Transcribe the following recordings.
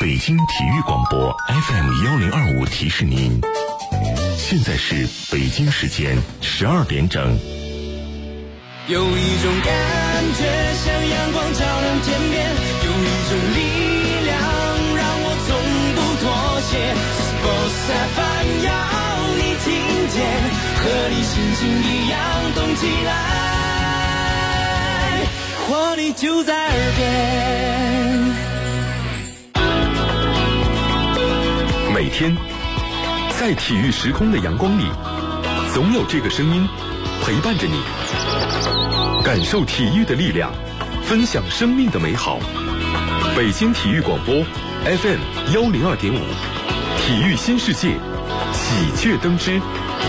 北京体育广播 FM1025提示您，现在是北京时间12点整。 有一种感觉像阳光照亮天边，有一种力量让我从不妥协。Sports FM 要你听见，和你心情一样动起来，活力就在耳边。 每天在体育时空的阳光里，总有这个声音陪伴着你，感受体育的力量，分享生命的美好。北京体育广播 FM102.5，体育新世界，喜鹊登枝。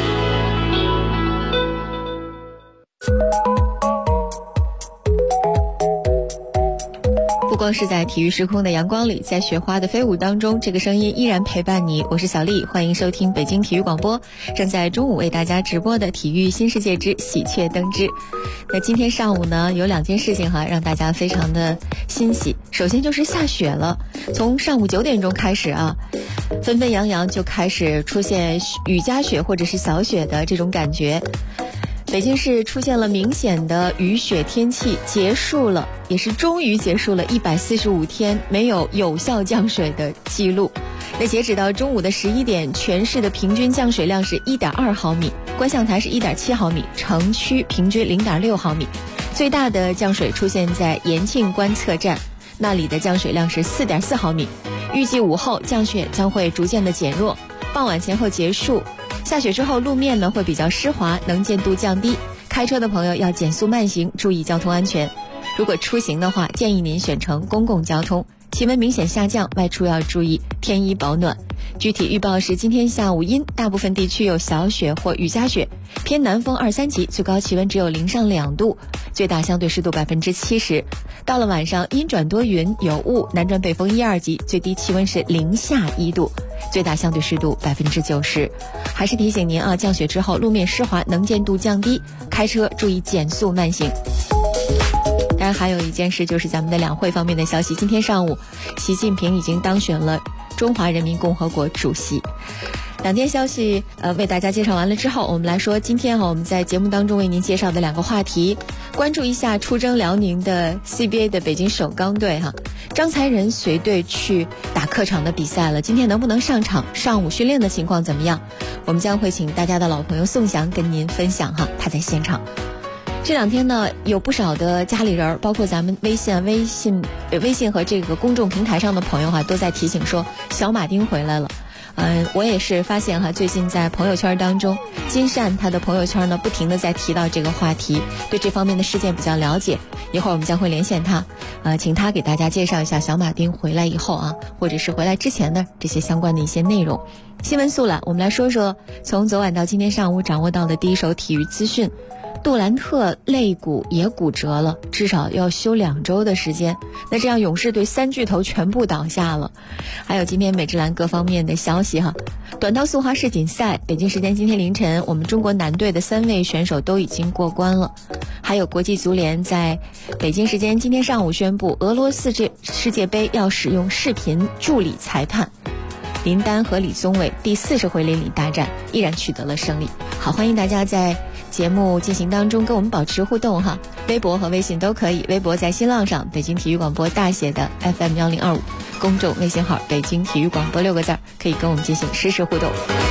不光是在体育时空的阳光里，在雪花的飞舞当中，这个声音依然陪伴你。我是小丽，欢迎收听北京体育广播，正在中午为大家直播的体育新世界之喜鹊登枝。那今天上午呢，有2件事情让大家非常的欣喜。首先就是下雪了，从上午9点钟开始纷纷扬扬就开始出现雨夹雪或者是小雪的这种感觉。北京市出现了明显的雨雪天气，也是终于结束了145天没有有效降水的记录。那截止到中午的11点，全市的平均降水量是 1.2 毫米，观象台是 1.7 毫米，城区平均 0.6 毫米。最大的降水出现在延庆观测站，那里的降水量是 4.4 毫米。预计午后降雪将会逐渐的减弱，傍晚前后结束。下雪之后路面呢会比较湿滑，能见度降低，开车的朋友要减速慢行，注意交通安全。如果出行的话，建议您选乘公共交通。气温明显下降，外出要注意添衣保暖。具体预报是今天下午阴，大部分地区有小雪或雨夹雪，偏南风2、3级，最高气温只有0上2度，最大相对湿度70%。到了晚上阴转多云有雾，南转北风1、2级，最低气温是0下1度，最大相对湿度90%。还是提醒您降雪之后路面湿滑，能见度降低，开车注意减速慢行。当然还有一件事，就是咱们的两会方面的消息。今天上午习近平已经当选了中华人民共和国主席。2件消息为大家介绍完了之后，我们来说今天我们在节目当中为您介绍的2个话题。关注一下出征辽宁的 CBA 的北京首钢队张才仁随队去打客场的比赛了，今天能不能上场，上午训练的情况怎么样，我们将会请大家的老朋友宋翔跟您分享他在现场。这2天呢，有不少的家里人，包括咱们微信和这个公众平台上的朋友都在提醒说小马丁回来了。我也是发现最近在朋友圈当中，金善他的朋友圈呢不停的在提到这个话题，对这方面的事件比较了解。一会儿我们将会连线他，请他给大家介绍一下小马丁回来以后或者是回来之前的这些相关的一些内容。新闻速览，我们来说说从昨晚到今天上午掌握到的第一手体育资讯。杜兰特肋骨也骨折了，至少要休2周的时间。那这样勇士队3巨头全部倒下了。还有今天美职篮各方面的消息短道速滑世锦赛，北京时间今天凌晨，我们中国男队的3位选手都已经过关了。还有国际足联在北京时间今天上午宣布，俄罗斯世界杯要使用视频助理裁判。林丹和李宗伟第40回邻里大战依然取得了胜利。好，欢迎大家在节目进行当中跟我们保持互动微博和微信都可以。微博在新浪上北京体育广播大写的 FM1025， 公众微信号北京体育广播6个字，可以跟我们进行实时互动。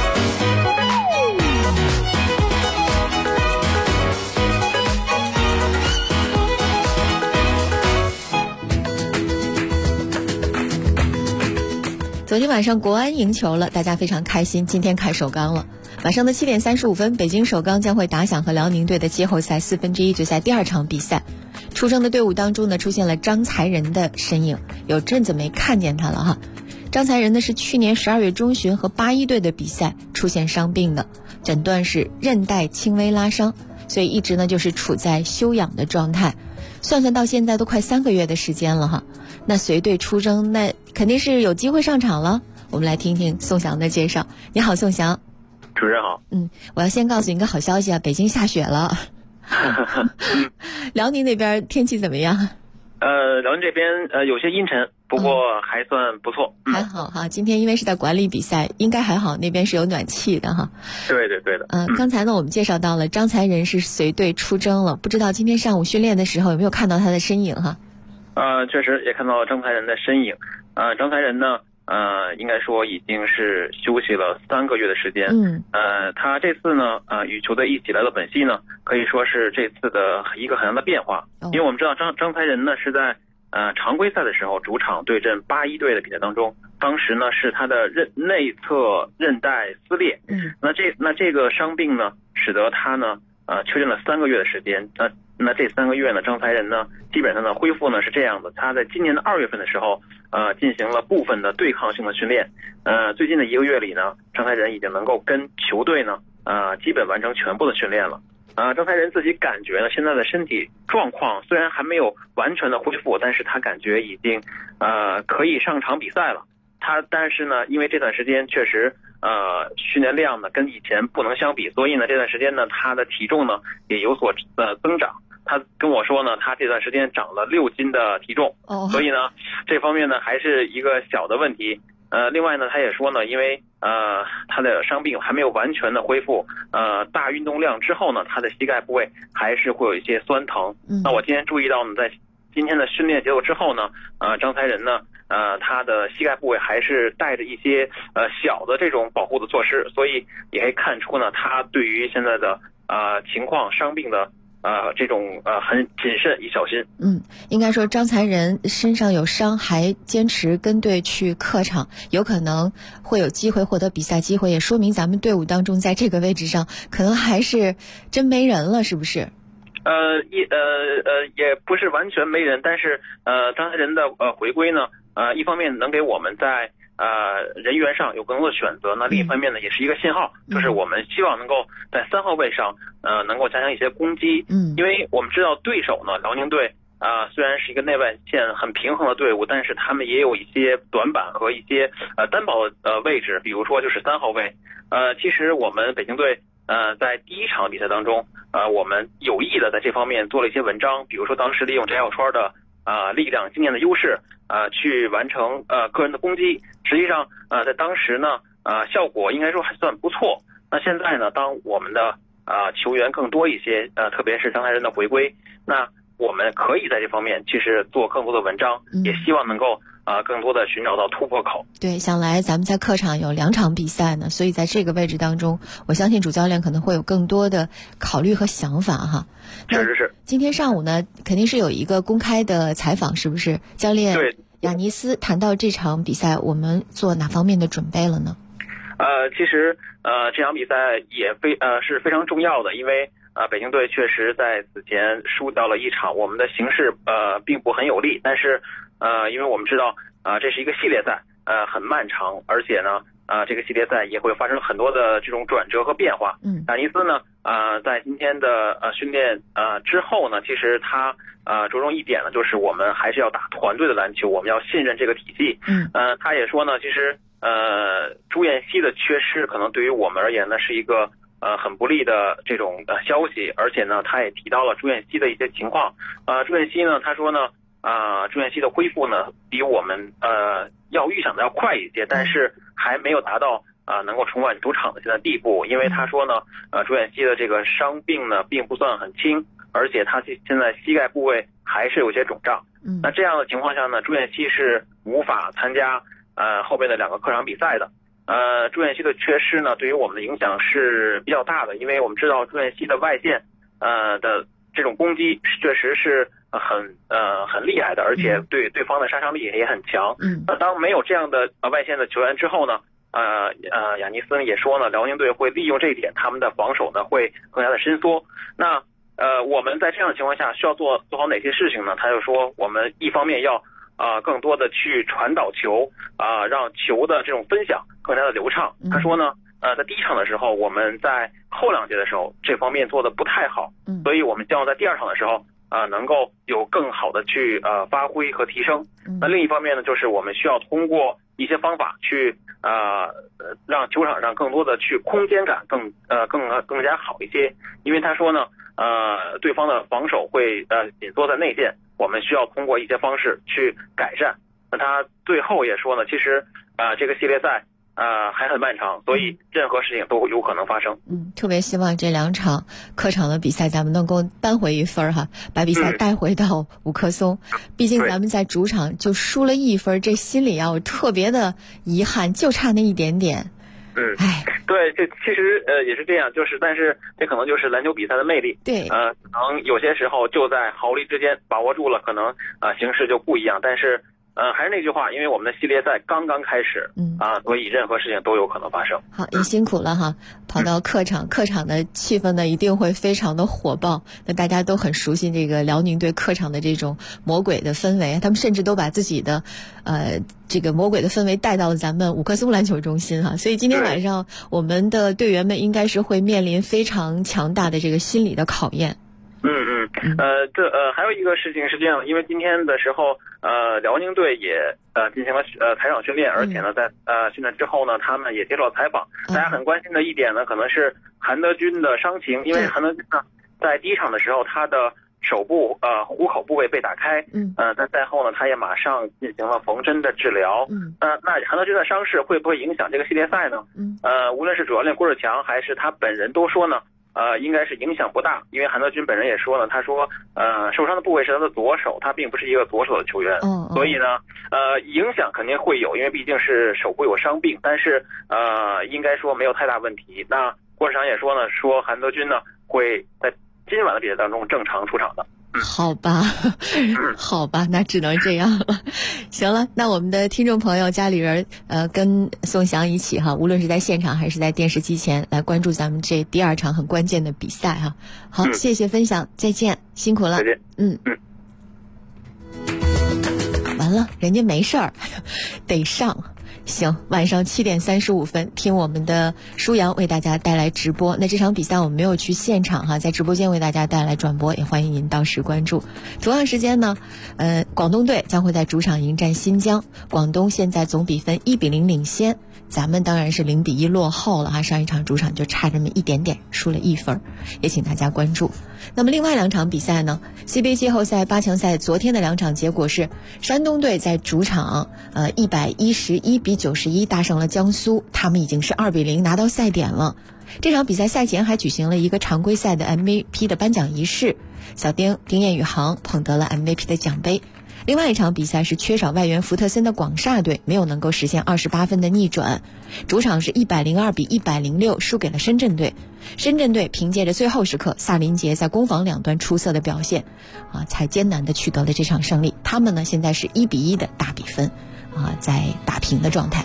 昨天晚上国安赢球了，大家非常开心，今天开首钢了。晚上的7点35分，北京首钢将会打响和辽宁队的季后赛1/4决赛第2场比赛。出征的队伍当中呢，出现了张才仁的身影，有阵子没看见他了张才仁呢是去年12月中旬和81队的比赛出现伤病的，诊断是韧带轻微拉伤，所以一直呢就是处在休养的状态。算算到现在都快3个月的时间了那随队出征，那肯定是有机会上场了。我们来听听宋翔的介绍。你好，宋翔。 主持人好。 我要先告诉你一个好消息北京下雪了。辽宁那边天气怎么样？ 辽宁这边有些阴沉，不过还算不错， 还好哈。今天因为是在管理比赛，应该还好，那边是有暖气的哈。 对的。 刚才呢我们介绍到了张才仁是随队出征了，不知道今天上午训练的时候有没有看到他的身影哈？ 确实也看到张才仁的身影。张才仁呢，应该说已经是休息了3个月的时间。他这次呢，与球队一起来到本溪呢，可以说是这次的一个很大的变化。因为我们知道张才仁呢是在常规赛的时候主场对阵81队的比赛当中，当时呢是他的内侧韧带撕裂。那这个伤病呢，使得他呢缺阵了3个月的时间。那这3个月呢，张才仁呢基本上呢恢复呢是这样的，他在今年的2月份的时候进行了部分的对抗性的训练。最近的1个月里呢，张才仁已经能够跟球队呢基本完成全部的训练了。张才仁自己感觉呢，现在的身体状况虽然还没有完全的恢复，但是他感觉已经可以上场比赛了。但是呢，因为这段时间确实训练量呢跟以前不能相比，所以呢这段时间呢他的体重呢也有所增长。他跟我说呢，他这段时间长了6斤的体重，所以呢这方面呢还是一个小的问题。另外呢他也说呢，因为他的伤病还没有完全的恢复，大运动量之后呢，他的膝盖部位还是会有一些酸疼。那我今天注意到呢，在今天的训练结束之后呢，张才仁呢他的膝盖部位还是带着一些小的这种保护的措施，所以也可以看出呢，他对于现在的情况伤病的这种很谨慎与小心。 应该说张才仁身上有伤还坚持跟队去客场，有可能会有机会获得比赛机会，也说明咱们队伍当中在这个位置上可能还是真没人了，是不是？ 也不是完全没人，但是张才仁的回归呢，一方面能给我们在人员上有更多的选择，那另一方面呢也是一个信号，就是我们希望能够在3号位上能够加强一些攻击。因为我们知道对手呢，辽宁队虽然是一个内外线很平衡的队伍，但是他们也有一些短板和一些单薄的位置，比如说就是3号位。其实我们北京队在第1场比赛当中，我们有意的在这方面做了一些文章，比如说当时利用翟小川的力量经验的优势去完成个人的攻击。实际上在当时呢效果应该说还算不错。那现在呢，当我们的球员更多一些，特别是张才仁的回归，那我们可以在这方面其实做更多的文章，也希望能够更多的寻找到突破口。 对，想来咱们在客场有2场比赛呢，所以在这个位置当中，我相信主教练可能会有更多的考虑和想法哈。 确实是。 今天上午呢，肯定是有一个公开的采访，是不是？教练雅尼斯谈到这场比赛，我们做哪方面的准备了呢？ 其实这场比赛也是非常重要的，因为北京队确实在此前输掉了1场，我们的形势并不很有利，但是因为我们知道这是一个系列赛，很漫长，而且呢这个系列赛也会发生很多的这种转折和变化。雅尼斯呢在今天的训练之后呢，其实他着重一点呢，就是我们还是要打团队的篮球，我们要信任这个体系。他也说呢，其实朱彦西的缺失可能对于我们而言呢是一个很不利的这种消息，而且呢他也提到了朱彦西的一些情况。朱彦西呢他说呢朱彦西的恢复呢比我们要预想的要快一些，但是还没有达到能够重返主场的现在地步。因为他说呢朱彦西的这个伤病呢并不算很轻，而且他现在膝盖部位还是有些肿胀。那这样的情况下呢，朱彦西是无法参加后边的2个客场比赛的。朱彦西的缺失呢对于我们的影响是比较大的，因为我们知道朱彦西的外线的这种攻击确实是很厉害的，而且对对方的杀伤力也很强。那当没有这样的外线的球员之后呢，雅尼斯也说呢，辽宁队会利用这一点，他们的防守呢会更加的伸缩。那我们在这样的情况下需要做好哪些事情呢？他就说我们一方面要更多的去传导球让球的这种分享更加的流畅。他说呢在第1场的时候，我们在后2节的时候这方面做的不太好，所以我们希望在第2场的时候能够有更好的去发挥和提升。那另一方面呢，就是我们需要通过一些方法去让球场上更多的去空间感更加好一些。因为他说呢对方的防守会紧缩在内线， 我们需要通过一些方式去改善。那他最后也说呢，其实这个系列赛还很漫长，所以任何事情都有可能发生。 特别希望这2场客场的比赛咱们能够扳回1分哈，把比赛带回到五棵松。毕竟咱们在主场就输了1分，这心里要特别的遗憾，就差那一点点。 对，这其实也是这样，但是这可能就是篮球比赛的魅力。 对， 可能有些时候就在毫厘之间把握住了，可能形势就不一样。但是还是那句话，因为我们的系列赛刚刚开始，所以任何事情都有可能发生。 好，也辛苦了哈，跑到客场的气氛呢一定会非常的火爆。那大家都很熟悉这个辽宁队客场的这种魔鬼的氛围，他们甚至都把自己的这个魔鬼的氛围带到了咱们五棵松篮球中心哈。所以今天晚上我们的队员们应该是会面临非常强大的这个心理的考验。 还有一个事情是这样，因为今天的时候，辽宁队也进行了台场训练，而且呢，在训练之后呢，他们也接受了采访。大家很关心的一点呢，可能是韩德君的伤情，因为韩德君呢，在第1场的时候，他的手部虎口部位被打开，但赛后呢，他也马上进行了缝针的治疗。那韩德君的伤势会不会影响这个系列赛呢？无论是主教练郭志强还是他本人都说呢。应该是影响不大，因为韩德君本人也说了，他说，受伤的部位是他的左手，他并不是一个左手的球员，所以呢，影响肯定会有，因为毕竟是手部有伤病，但是应该说没有太大问题。那郭志强也说呢，说韩德君呢会在今晚的比赛当中正常出场的。 好吧，好吧，那只能这样了。行了，那我们的听众朋友家里人跟宋翔一起哈，无论是在现场还是在电视机前来关注咱们这第2场很关键的比赛哈。好，谢谢分享，再见，辛苦了。 再见。 完了，人家没事儿，得上。行，晚上7点35分，听我们的舒阳为大家带来直播。那这场比赛我们没有去现场哈，在直播间为大家带来转播，也欢迎您到时关注。同样时间呢，广东队将会在主场迎战新疆。广东现在总比分1-0领先，咱们当然是0-1落后了哈。上一场主场就差这么一点点，输了1分，也请大家关注。那么另外2场比赛呢 ，CBA 季后赛8强赛昨天的2场结果是，山东队在主场111-91大胜了江苏，他们已经是2-0拿到赛点了。这场比赛赛前还举行了一个常规赛的 MVP 的颁奖仪式，小丁彦雨航捧得了 MVP 的奖杯。另外一场比赛是缺少外援福特森的广厦队没有能够实现28分的逆转，主场是102-106输给了深圳队。深圳队凭借着最后时刻萨林杰在攻防两端出色的表现才艰难的取得了这场胜利。他们呢现在是1-1的大比分在打平的状态。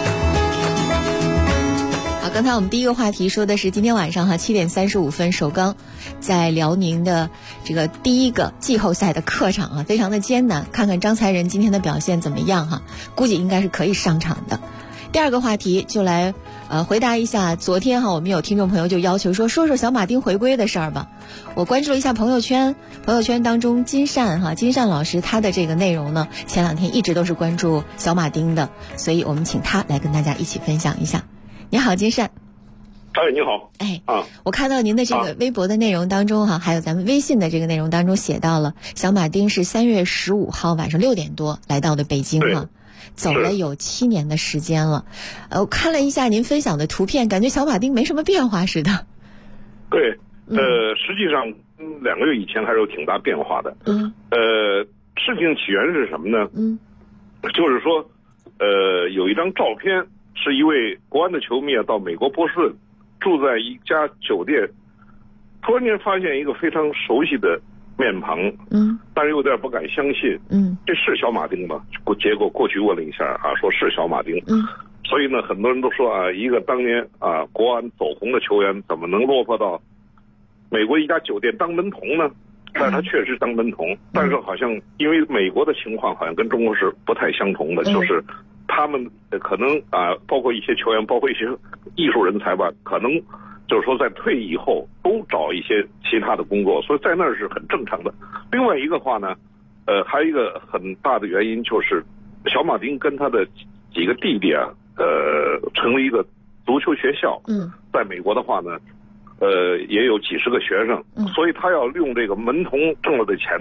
好，刚才我们第一个话题说的是今天晚上7点35分首钢在辽宁的这个第一个季后赛的客场非常的艰难，看看张才仁今天的表现怎么样估计应该是可以上场的。第二个话题就来回答一下昨天我们有听众朋友就要求说小马丁回归的事儿吧。我关注了一下朋友圈当中金善老师他的这个内容呢，前2天一直都是关注小马丁的，所以我们请他来跟大家一起分享一下。你好，金善。 你好。 我看到您的这个微博的内容当中还有咱们微信的这个内容当中写到了小马丁是3月15号晚上6点多来到的北京走了有7年的时间了。我看了一下您分享的图片，感觉小马丁没什么变化似的。 对，实际上2个月以前还是有挺大变化的。事情起源是什么呢？就是说，有一张照片。是一位国安的球迷到美国波士顿，住在一家酒店，突然间发现一个非常熟悉的面庞，但是有点不敢相信，这是小马丁吗？结果过去问了一下说是小马丁，所以呢，很多人都说一个当年国安走红的球员，怎么能落魄到美国一家酒店当门童呢？但是他确实当门童，但是好像因为美国的情况好像跟中国是不太相同的，就是他们可能包括一些球员，包括一些艺术人才吧，可能就是说在退役以后都找一些其他的工作，所以在那儿是很正常的。另外一个话呢，还有一个很大的原因就是小马丁跟他的几个弟弟成立一个足球学校，在美国的话呢，也有几十个学生，所以他要用这个门童挣了的钱呢，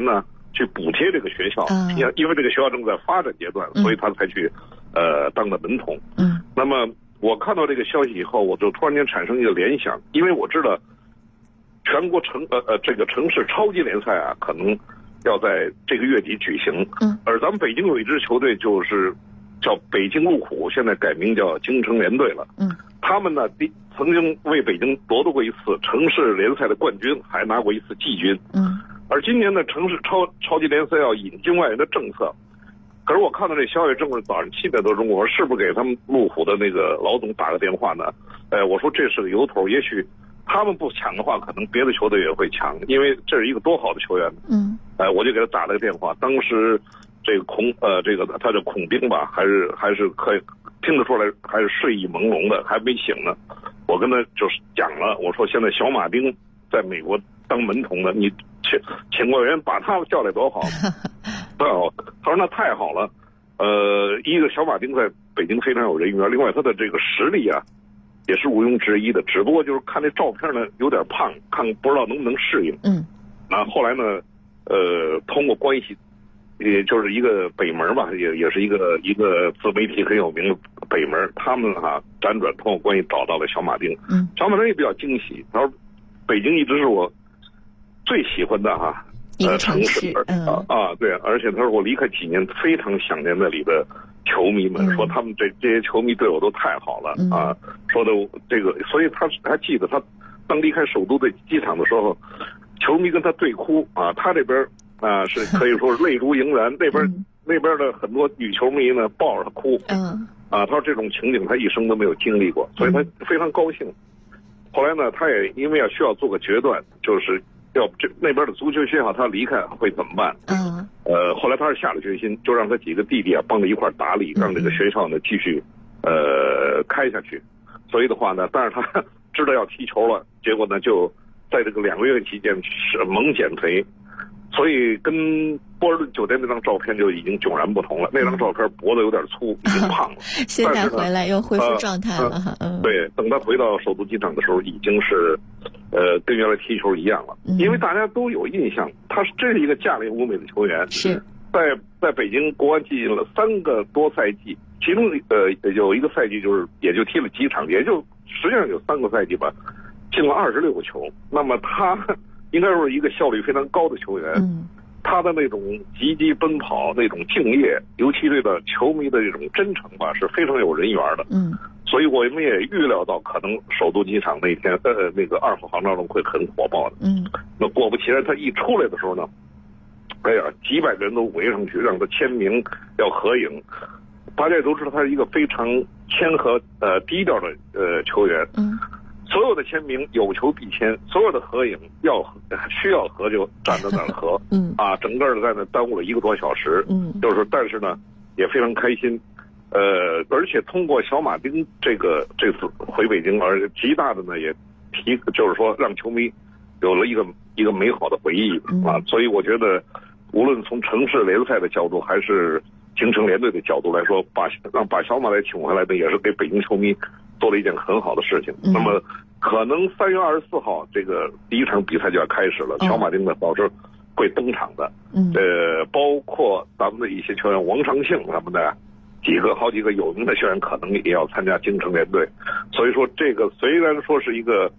去补贴这个学校，因为这个学校正在发展阶段，所以他才去当的门童。那么我看到这个消息以后，我就突然间产生一个联想，因为我知道全国这个城市超级联赛啊，可能要在这个月底举行。而咱们北京有一支球队就是叫北京路虎，现在改名叫京城联队了。他们呢曾经为北京夺得过一次城市联赛的冠军，还拿过一次季军。而今年的城市超级联赛要引进外援的政策，可是我看到这消息正是早上7点多钟，我说是不是给他们路虎的那个老总打个电话呢？我说这是个由头，也许他们不抢的话，可能别的球队也会抢，因为这是一个多好的球员。我就给他打了个电话，当时这个他叫孔兵吧，还是可以听得出来，还是睡意朦胧的，还没醒呢。我跟他就是讲了，我说现在小马丁在美国当门童的，你请外援把他叫来多好。他说那太好了。一个小马丁在北京非常有人缘，另外他的这个实力啊也是毋庸置疑的，只不过就是看那照片呢有点胖，不知道能不能适应。后来呢通过关系，也就是一个北门吧，也是一个自媒体很有名的北门，他们辗转通过关系找到了小马丁。小马丁也比较惊喜，他说北京一直是我最喜欢的一个城市。 对，而且他说我离开几年非常想念那里的球迷们，说他们这些球迷对我都太好了。说的这个，所以他还记得他刚离开首都的机场的时候，球迷跟他对哭他这边是可以说是泪如盈然，那边的很多女球迷呢抱着他哭。他说这种情景他一生都没有经历过，所以他非常高兴。后来呢，他也因为需要做个决断，就是要那边的足球学校他离开会怎么办？后来他是下了决心，就让他几个弟弟帮着一块打理，让这个学校呢继续开下去。所以的话呢，但是他知道要踢球了，结果呢就在这个2个月期间是猛减肥，所以跟波尔顿酒店那张照片就已经迥然不同了。那张照片脖子有点粗，已经胖了。 现在回来又恢复状态了。 对，等他回到首都机场的时候，已经是跟原来踢球一样了。因为大家都有印象，他是真是一个价廉物美的球员。 是在北京国安进了3个多赛季，其中有一个赛季也就踢了几场，实际上有3个赛季吧，进了26个球。那么他应该说是一个效率非常高的球员。他的那种积极奔跑，那种敬业，尤其对的球迷的这种真诚吧，是非常有人缘的。所以我们也预料到，可能首都机场那天那个2号航站楼会很火爆的。那果不其然，他一出来的时候呢，几百个人都围上去让他签名要合影。大家也都知道他是一个非常谦和低调的球员。所有的签名有求必签，所有的合影需要合就站在那儿合。整个的在那耽误了1个多小时。就是但是呢也非常开心。而且通过小马丁这次回北京，而极大的呢也就是说让球迷有了一个美好的回忆。所以我觉得无论从城市联赛的角度还是京城联队的角度来说，把小马来请回来的也是给北京球迷做了一件很好的事情。那么可能3月24号这个第一场比赛就要开始了，小马丁呢到时候会登场的。包括咱们的一些球员王长庆他们的好几个有名的球员可能也要参加京城联队。所以说这个虽然说是一个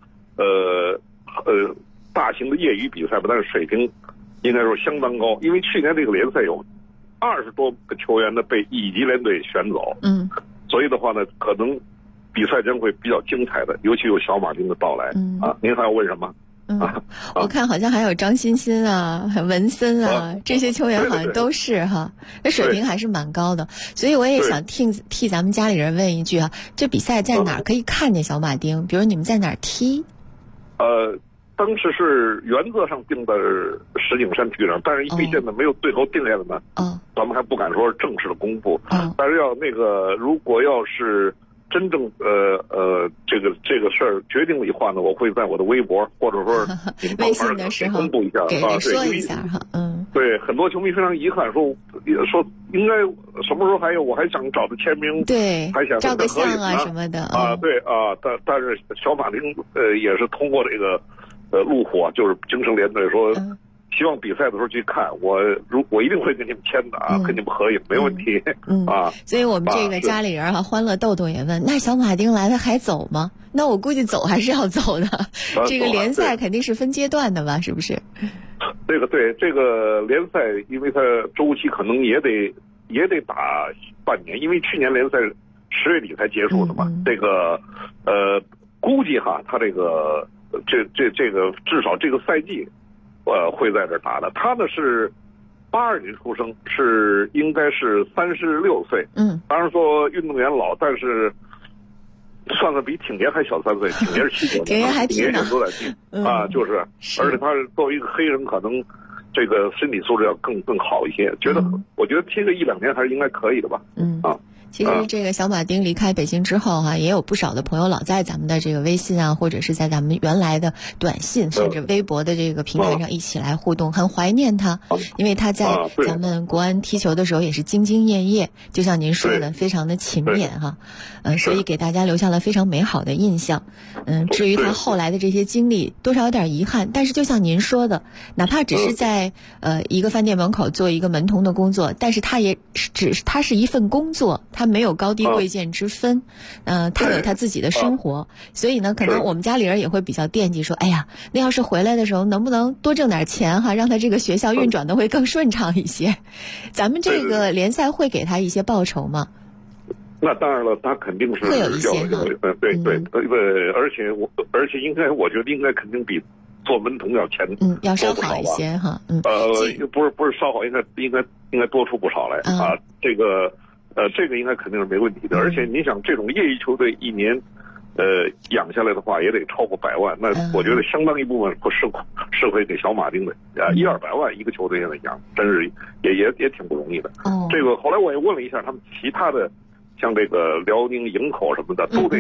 大型的业余比赛吧，但是水平应该说相当高，因为去年这个联赛有20多个球员呢被乙级联队选走。所以的话呢，可能比赛将会比较精彩的，尤其有小马丁的到来。您还要问什么？ 我看好像还有张欣欣文森这些球员好像都是那水平还是蛮高的。所以我也想替咱们家里人问一句这比赛在哪儿可以看见小马丁？比如你们在哪儿踢？ 当时是原则上定的石景山体育场，但是毕竟呢没有最后定下的呢，咱们还不敢说正式的公布。但是如果要是真正这个事儿决定了以后呢，我会在我的微博或者说你们微信的时候公布一下说一下对，很多球迷非常遗憾，说应该什么时候我还想找他签名， 对， 还想照个相什么的但是小马丁也是通过这个路虎就是京城联队说希望比赛的时候去看，我一定会跟你们签的啊，跟你们合影没问题啊。 所以我们这个家里人欢乐豆豆也问，那小马丁来了还走吗？那我估计走还是要走的。这个联赛肯定是分阶段的吧？是不是？ 这个联赛，因为它周期可能也得打半年，因为去年联赛10月底才结束的嘛。这个估计它这个至少这个赛季。会在这打的。他呢是82年出生，应该是36岁。当然说运动员老，但是算比挺爷还小3岁，挺爷是79年， 挺爷还挺有点近啊，就是，而且他作为一个黑人，可能这个身体素质要更好一些。我觉得踢个1-2年还是应该可以的吧。 其实这个小马丁离开北京之后也有不少的朋友老在咱们的这个微信或者是在咱们原来的短信甚至微博的这个平台上一起来互动，很怀念他，因为他在咱们国安踢球的时候也是兢兢业业，就像您说的非常的勤勉所以给大家留下了非常美好的印象。至于他后来的这些经历，多少有点遗憾，但是就像您说的，哪怕只是在一个饭店门口做一个门童的工作，但是他是一份工作，他没有高低贵贱之分，他有他自己的生活，所以呢，可能我们家里人也会比较惦记，说，哎呀，那要是回来的时候能不能多挣点钱让他这个学校运转的会更顺畅一些？咱们这个联赛会给他一些报酬吗？ 那当然了，他肯定是会有一些而且我觉得应该肯定比做门童要钱要稍好一些不是稍好，应该多出不少来啊。这个应该肯定是没问题的。而且你想，这种业余球队一年养下来的话也得超过100万，那我觉得相当一部分是会给小马丁的100-200万一个球队现在养，真是也挺不容易的。这个后来我也问了一下他们其他的，像这个辽宁、营口什么的，都得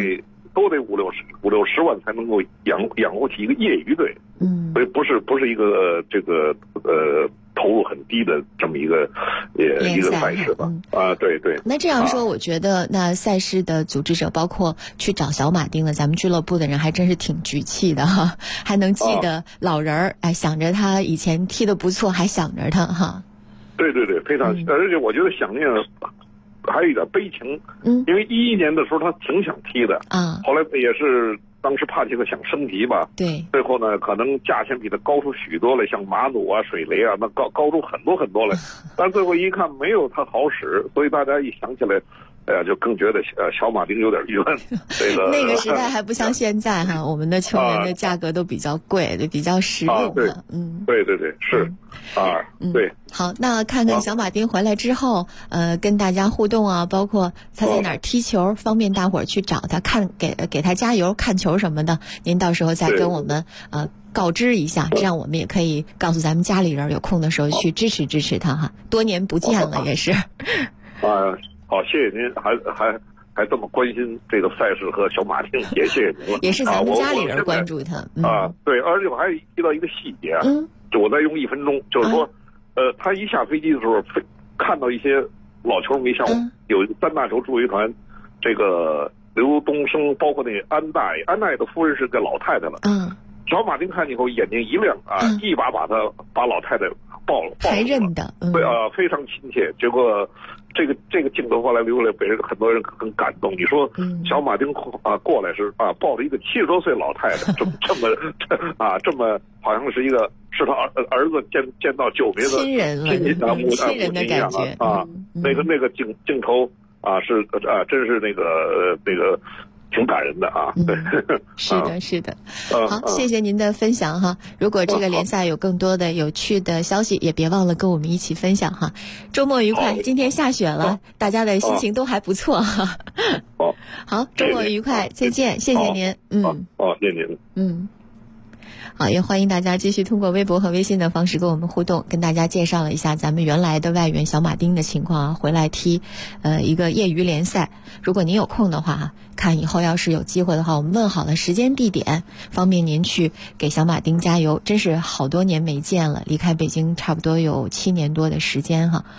50-60万才能够养活起一个业余队。所以不是一个这个投入很低的这么一个赛事吧。对。 那这样说，我觉得那赛事的组织者，包括去找小马丁的咱们俱乐部的人，还真是挺局气的还能记得老人儿，想着他以前踢得不错，还想着他对，非常。而且我觉得想念还有一点悲情，因为2011年的时候他挺想踢的后来也是当时帕切克想升级吧， 对， 最后呢可能价钱比他高出许多了，像马努水雷那高出很多了，但最后一看没有他好使，所以大家一想起来，就更觉得小马丁有点冤。 那个时代还不像现在我们的球员的价格都比较贵，比较实用对，是对。 好，那看看小马丁回来之后，跟大家互动包括他在哪儿踢球，方便大伙儿去找他看，给他加油看球什么的，您到时候再跟我们告知一下，这样我们也可以告诉咱们家里人有空的时候去支持他多年不见了也是。 好，谢谢您，还这么关心这个赛事和小马丁，也谢谢您了。 也是咱们家里人关注他对，而且我还提到一个细节就我再用1分钟，就是说他一下飞机的时候，看到一些老球迷，像有3大球助威团，这个刘东升，包括那安奈的夫人是个老太太了。小马丁看以后眼睛一亮一把把老太太抱了， 还认得， 对非常亲切。结果这个镜头后来留下来，被很多人很感动。你说小马丁过来是抱着一个70多岁老太太，这么好像是一个是他儿子见到久别的亲人的感觉那个镜头是真是那个挺感人的对， 是的。好，谢谢您的分享如果这个联赛有更多的有趣的消息，也别忘了跟我们一起分享周末愉快，今天下雪了，大家的心情都还不错好，周末愉快，再见，谢谢您。 谢谢您。 好，也欢迎大家继续通过微博和微信的方式跟我们互动，跟大家介绍了一下咱们原来的外援小马丁的情况回来踢一个业余联赛。如果您有空的话看以后要是有机会的话，我们问好了时间地点，方便您去给小马丁加油。真是好多年没见了，离开北京差不多有7年多的时间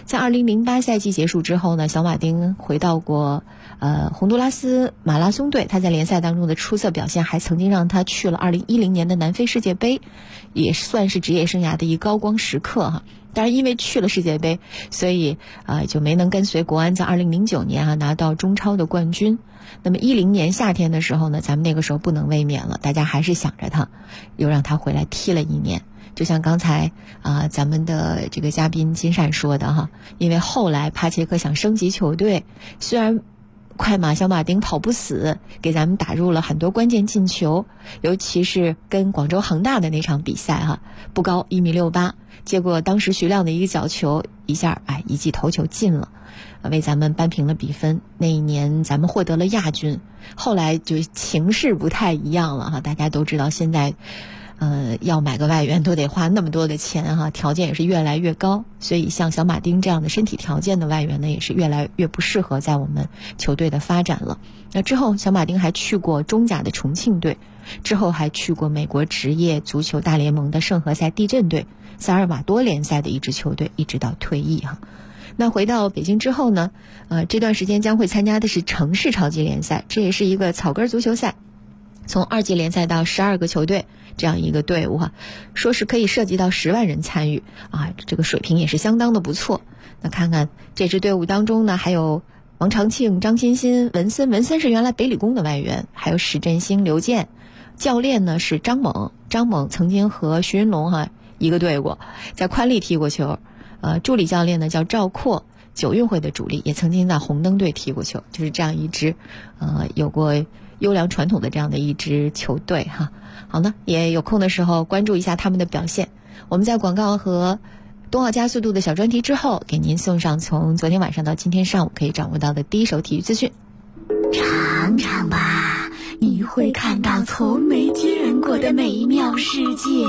在2008赛季结束之后呢，小马丁回到过洪都拉斯马拉松队，他在联赛当中的出色表现还曾经让他去了2010年的南非世界杯，也算是职业生涯的一高光时刻哈。当然因为去了世界杯，所以就没能跟随国安在2009年拿到中超的冠军。那么10年夏天的时候呢，咱们那个时候不能卫冕了，大家还是想着他，又让他回来踢了1年。就像刚才咱们的这个嘉宾金善说的哈，因为后来帕切科想升级球队，虽然快马小马丁跑不死，给咱们打入了很多关键进球，尤其是跟广州恒大的那场比赛哈，不高1.68米，结果当时徐亮的一个角球一下一记头球进了，为咱们扳平了比分。那一年咱们获得了亚军，后来就情势不太一样了哈，大家都知道现在要买个外援都得花那么多的钱哈，条件也是越来越高，所以像小马丁这样的身体条件的外援呢，也是越来越不适合在我们球队的发展了。那之后小马丁还去过中甲的重庆队，之后还去过美国职业足球大联盟的圣何塞地震队、萨尔瓦多联赛的一支球队，一直到退役哈。那回到北京之后呢，这段时间将会参加的是城市超级联赛，这也是一个草根足球赛，从2级联赛到12个球队这样一个队伍哈，说是可以涉及到10万人参与这个水平也是相当的不错。那看看这支队伍当中呢，还有王长庆、张欣欣、文森是原来北理工的外援，还有史振兴、刘健，教练呢是张猛曾经和徐云龙一个队过，在宽力踢过球。助理教练呢叫赵括，9运会的主力，也曾经在红灯队踢过球，就是这样一支有过优良传统的这样的一支球队哈。好呢，也有空的时候关注一下他们的表现。我们在广告和冬奥加速度的小专题之后，给您送上从昨天晚上到今天上午可以掌握到的第一手体育资讯。 尝尝吧，你会看到从没见过的美妙世界。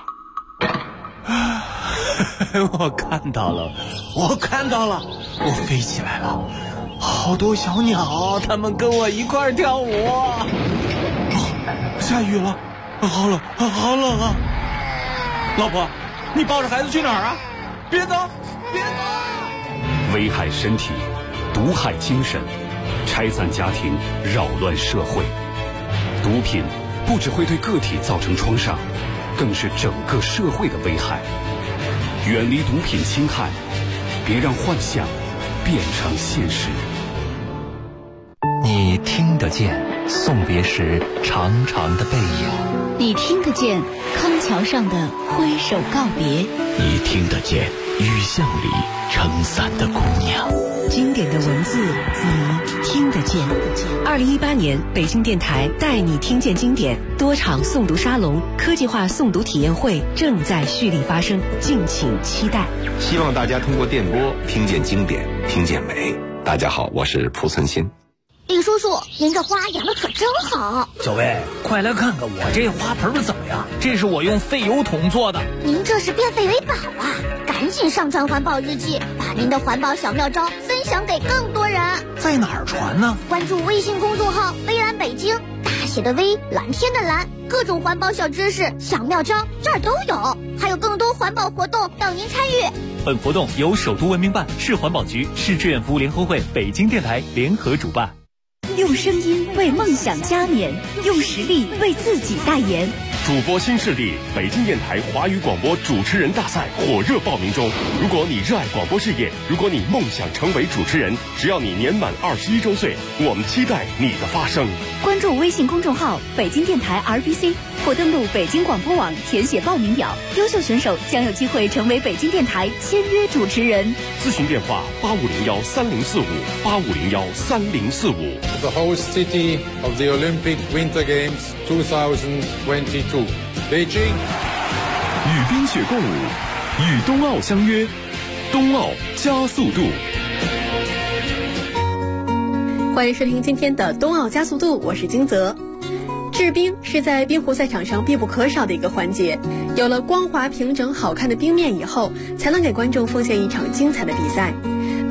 我看到了，我飞起来了，好多小鸟，它们跟我一块跳舞。下雨了，好冷啊！老婆，你抱着孩子去哪儿啊？别走！ 危害身体，毒害精神，拆散家庭，扰乱社会。毒品不只会对个体造成创伤，更是整个社会的危害。远离毒品侵害，别让幻想变成现实。 你听得见送别时长长的背影， 你听得见康桥上的挥手告别， 你听得见雨巷里撑伞的姑娘。 经典的文字你听得见。2018年北京电台带你听见经典多场诵读沙龙、科技化诵读体验会正在蓄力发生，敬请期待。 希望大家通过电波听见经典，听见美。大家好，我是蒲存昕。 李叔叔，您这花养得可真好。 小薇，快来看看我这花盆怎么样？这是我用废油桶做的。 您这是变废为宝啊！赶紧上传环保日记，把您的环保小妙招分享给更多人。 在哪儿传呢？ 关注微信公众号微蓝北京，大写的微，蓝天的蓝，各种环保小知识、小妙招这儿都有，还有更多环保活动等您参与。 本活动由首都文明办、市环保局、市志愿服务联合会、北京电台联合主办。 用声音为梦想加冕，用实力为自己代言。 主播新势力北京电台华语广播主持人大赛火热报名中。如果你热爱广播事业，如果你梦想成为主持人，只要你年满21周岁，我们期待你的发声。 关注微信公众号北京电台 RBC， 或登录北京广播网填写报名表，优秀选手将有机会成为北京电台签约主持人。 咨询电话85013045，85013045。 The host city of the Olympic Winter Games 2022, Beijing。 与冰雪共舞，与冬奥相约，冬奥加速度。 欢迎收听今天的冬奥加速度，我是金泽。制冰是在冰壶赛场上必不可少的一个环节，有了光滑平整好看的冰面以后，才能给观众奉献一场精彩的比赛。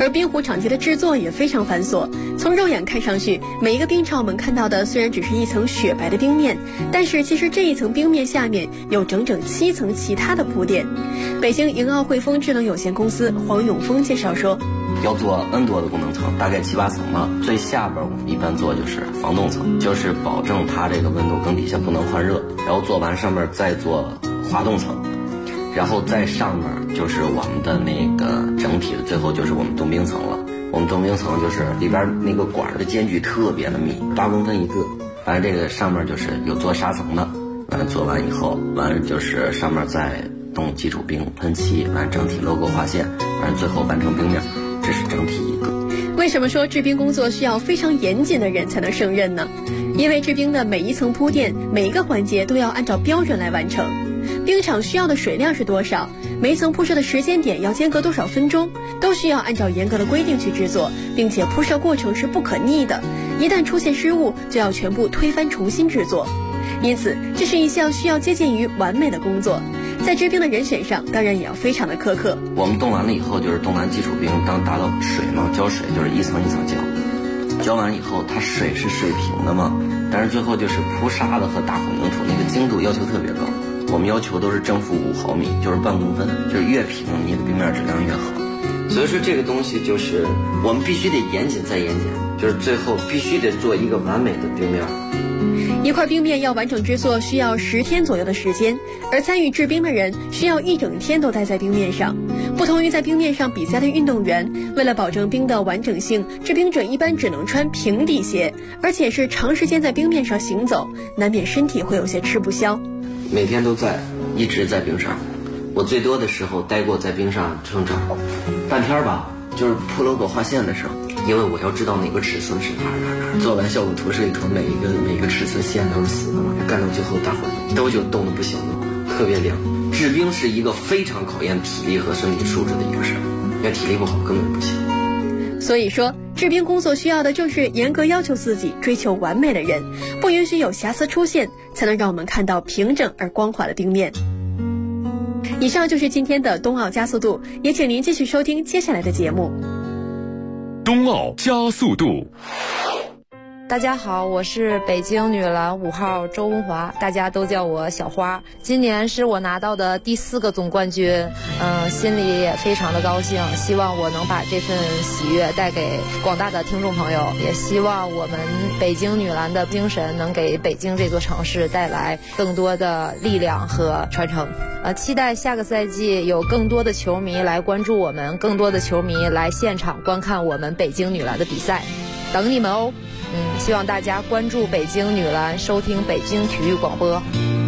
而冰壶场地的制作也非常繁琐，从肉眼看上去，每一个冰场我们看到的虽然只是一层雪白的冰面，但是其实这一层冰面下面有整整7层其他的铺垫。北京盈奥汇丰智能有限公司黄永峰介绍说， 要做 N 多的功能层，大概7、8层嘛。最下边我们一般做就是防冻层，就是保证它这个温度更底下不能换热，然后做完上面再做滑动层，然后在上面就是我们的那个整体的最后就是我们冻冰层了。我们冻冰层就是里边那个管的间距特别的密，8公分一个。反正这个上面就是有做砂层的，完了做完以后，完了就是上面再冻基础冰喷漆，完整体 logo 划线，完了最后完成冰面，这是整体一个。 为什么说制冰工作需要非常严谨的人才能胜任呢？因为制冰的每一层铺垫，每一个环节都要按照标准来完成。冰场需要的水量是多少，每一层铺设的时间点要间隔多少分钟，都需要按照严格的规定去制作，并且铺设过程是不可逆的，一旦出现失误就要全部推翻重新制作。因此这是一项需要接近于完美的工作，在制冰的人选上当然也要非常的苛刻。 我们冻完了以后就是冻完基础冰，当达到水嘛，浇水就是一层一层浇完以后它水是水平的嘛，但是最后就是铺沙子和打混凝土那个精度要求特别高，我们要求都是正负5毫米，就是半公分，就是越平你的冰面质量越好。所以说这个东西就是我们必须得严谨再严谨，就是最后必须得做一个完美的冰面。 一块冰面要完整制作需要10天左右的时间，而参与制冰的人需要1整天都待在冰面上。不同于在冰面上比赛的运动员，为了保证冰的完整性，制冰者一般只能穿平底鞋，而且是长时间在冰面上行走，难免身体会有些吃不消。 每天都在，一直在冰上。我最多的时候待过在冰上整整半天吧，就是铺 logo 画线的时候，因为我要知道哪个尺寸是哪儿，做完效果图示一图，每一个尺寸线都是死的嘛，干到最后大混动都就冻得不行了，特别凉。制冰是一个非常考验体力和身体素质的一个事儿，要体力不好根本不行。 所以说制冰工作需要的正是严格要求自己、追求完美的人，不允许有瑕疵出现，才能让我们看到平整而光滑的冰面。以上就是今天的冬奥加速度，也请您继续收听接下来的节目。 冬奥加速度。 大家好，我是北京女篮5号周文华，大家都叫我小花。今年是我拿到的第4个总冠军，心里也非常的高兴，希望我能把这份喜悦带给广大的听众朋友，也希望我们北京女篮的精神能给北京这座城市带来更多的力量和传承。期待下个赛季有更多的球迷来关注我们，更多的球迷来现场观看我们北京女篮的比赛，等你们哦。希望大家关注北京女篮，收听北京体育广播。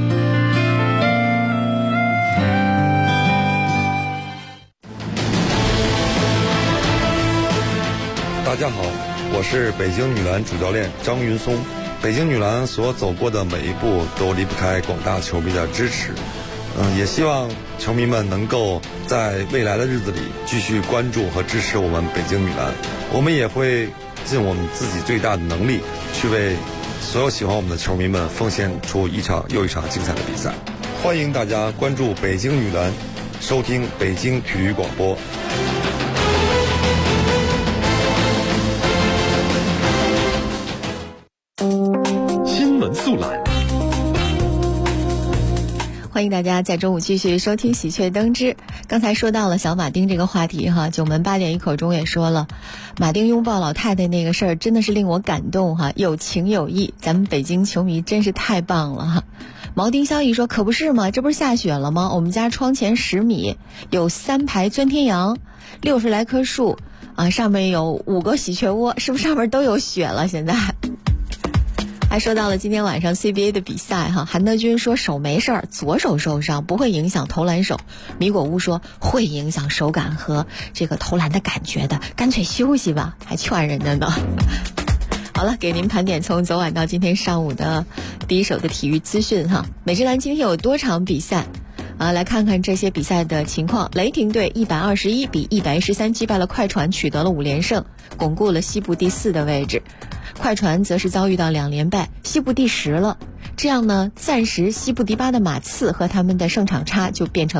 大家好，我是北京女篮主教练张云松。北京女篮所走过的每一步都离不开广大球迷的支持。也希望球迷们能够在未来的日子里继续关注和支持我们北京女篮。我们也会尽我们自己最大的能力，去为所有喜欢我们的球迷们奉献出一场又一场精彩的比赛。欢迎大家关注北京女篮，收听北京体育广播。 新闻速览。 欢迎大家在中午继续收听喜鹊登枝。刚才说到了小马丁这个话题哈，九门8点一口中也说了，马丁拥抱老太太那个事儿真的是令我感动哈，有情有义，咱们北京球迷真是太棒了哈。毛丁萧逸说，可不是嘛，这不是下雪了吗？我们家窗前10米有3排钻天杨，60来棵树啊，上面有5个喜鹊窝，是不是上面都有雪了现在？还说到了今天晚上 CBA 的比赛哈，韩德君说手没事儿，左手受伤不会影响投篮手。米果乌说会影响手感和这个投篮的感觉的，干脆休息吧，还劝人家呢。好了，给您盘点从昨晚到今天上午的第一手的体育资讯哈。美职篮今天有多场比赛来看看这些比赛的情况。雷霆队121比113击败了快船，取得了5连胜，巩固了西部第4的位置。快船则是遭遇到2连败，西部第10了。这样呢，暂时西部第8的马刺和他们的胜场差就变成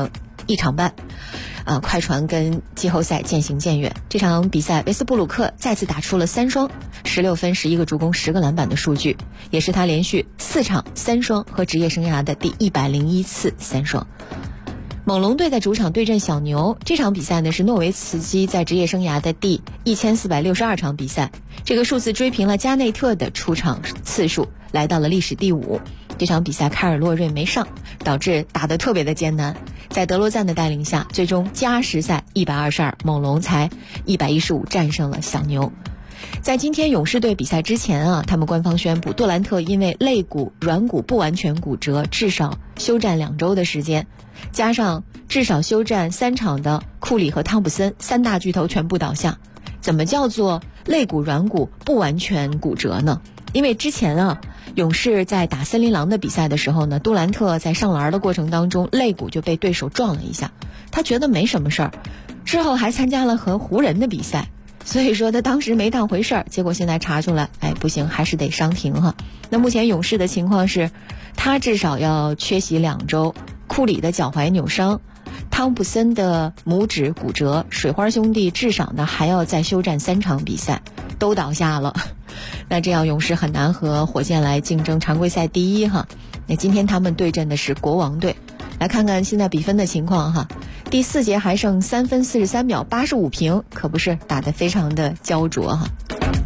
1场半。快船跟季后赛渐行渐远。这场比赛，维斯布鲁克再次打出了3双，16分、11个助攻、10个篮板的数据，也是他连续4场3双和职业生涯的第101次3双。猛龙队在主场对阵小牛，这场比赛呢是诺维茨基在职业生涯的第1462场比赛，这个数字追平了加内特的出场次数，来到了历史第5。这场比赛凯尔洛瑞没上，导致打得特别的艰难。在德罗赞的带领下，最终加时赛122，猛龙才115战胜了小牛。在今天勇士队比赛之前他们官方宣布杜兰特因为肋骨软骨不完全骨折，至少休战2周的时间，加上至少休战3场的库里和汤普森3大巨头全部倒下。怎么叫做肋骨软骨不完全骨折呢？因为之前勇士在打森林狼的比赛的时候呢，杜兰特在上篮的过程当中肋骨就被对手撞了一下，他觉得没什么事儿，之后还参加了和湖人的比赛，所以说他当时没当回事儿，结果现在查出来，不行，还是得伤停哈。那目前勇士的情况是，他至少要缺席2周，库里的脚踝扭伤，汤普森的拇指骨折，水花兄弟至少呢还要再休战3场比赛，都倒下了。那这样勇士很难和火箭来竞争常规赛第1哈。那今天他们对阵的是国王队，来看看现在比分的情况哈。第4节还剩3分43秒，85平，可不是打得非常的焦灼哈。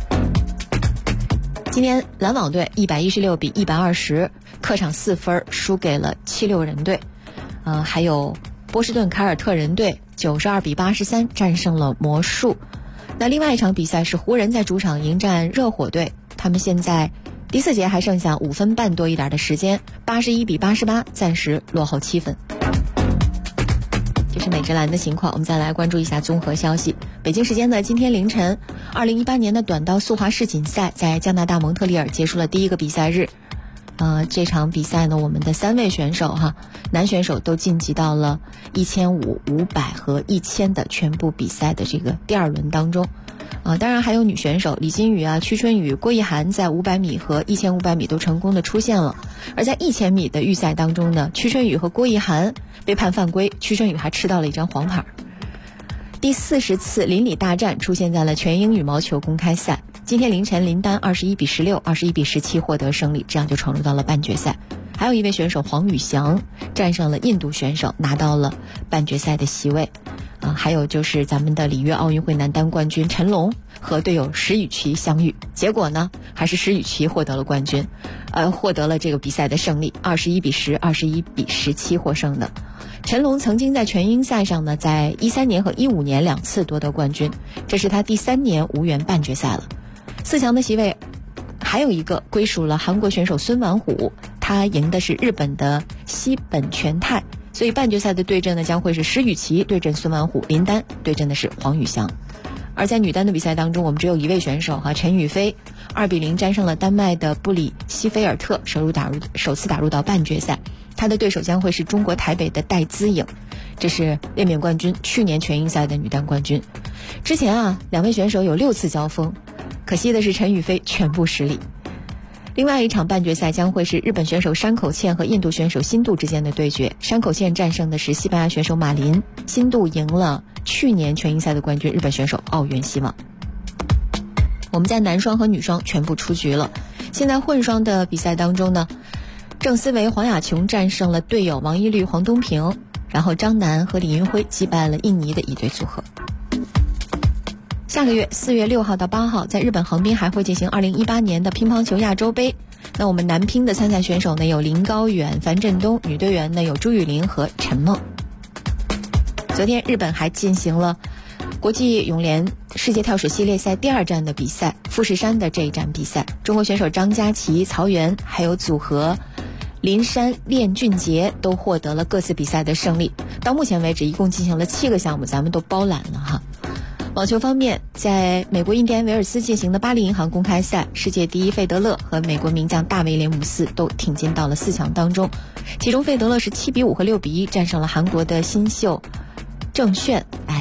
今天篮网队116比120，客场4分输给了76人队。还有波士顿凯尔特人队92比83战胜了魔术。那另外一场比赛是湖人在主场迎战热火队，他们现在第4节还剩下5分半多一点的时间，81比88暂时落后7分。这是美职篮的情况，我们再来关注一下综合消息。北京时间的今天凌晨，2018年的短道速滑世锦赛在加拿大蒙特利尔结束了第1个比赛日。这场比赛呢，我们的3位选手男选手都晋级到了1500、500和1000的全部比赛的这个第2轮当中。当然还有女选手李金宇屈春雨、郭奕涵在500米和1500米都成功的出现了。而在1000米的预赛当中呢，屈春雨和郭奕涵被判犯规，屈春雨还吃到了一张黄牌。第40次邻里大战出现在了全英羽毛球公开赛。今天凌晨，林丹21比16、21比17获得胜利，这样就闯入到了半决赛。还有一位选手黄宇翔战胜了印度选手，拿到了半决赛的席位。还有就是咱们的里约奥运会男单冠军陈龙和队友石宇奇相遇，结果呢还是石宇奇获得了冠军，获得了这个比赛的胜利，21比10、21比17获胜的。陈龙曾经在全英赛上呢，在13年和15年2次夺得冠军，这是他第3年无缘半决赛了。4强的席位还有一个归属了韩国选手孙完虎，他赢的是日本的西本全泰，所以半决赛的对阵呢将会是石宇奇对阵孙完虎，林丹对阵的是黄宇翔。而在女单的比赛当中，我们只有一位选手陈雨菲2比0战胜了丹麦的布里希菲尔特，首次打入到半决赛。他的对手将会是中国台北的戴资颖，这是卫冕冠军，去年全英赛的女单冠军。之前2位选手有6次交锋，可惜的是陈雨菲全部失利。另外一场半决赛将会是日本选手山口茜和印度选手辛杜之间的对决，山口茜战胜的是西班牙选手马林，辛杜赢了去年全英赛的冠军日本选手奥原希望。我们在男双和女双全部出局了。现在混双的比赛当中呢，郑思维、黄雅琼战胜了队友王懿律、黄东萍，然后张楠和李云辉击败了印尼的一对组合。下个月4月6号到8号，在日本横滨还会进行2018年的乒乓球亚洲杯。那我们男乒的参赛选手呢有林高远、樊振东，女队员呢有朱雨玲和陈梦。昨天日本还进行了国际泳联世界跳水系列赛第2站的比赛，富士山的这一站比赛，中国选手张家齐、曹原还有组合林山、练俊杰都获得了各自比赛的胜利。到目前为止一共进行了7个项目，咱们都包揽了哈。网球方面，在美国印第安维尔斯进行的巴黎银行公开赛，世界第1费德勒和美国名将大卫连姆斯都挺进到了4强当中，其中费德勒是7比5和6比1战胜了韩国的新秀郑炫，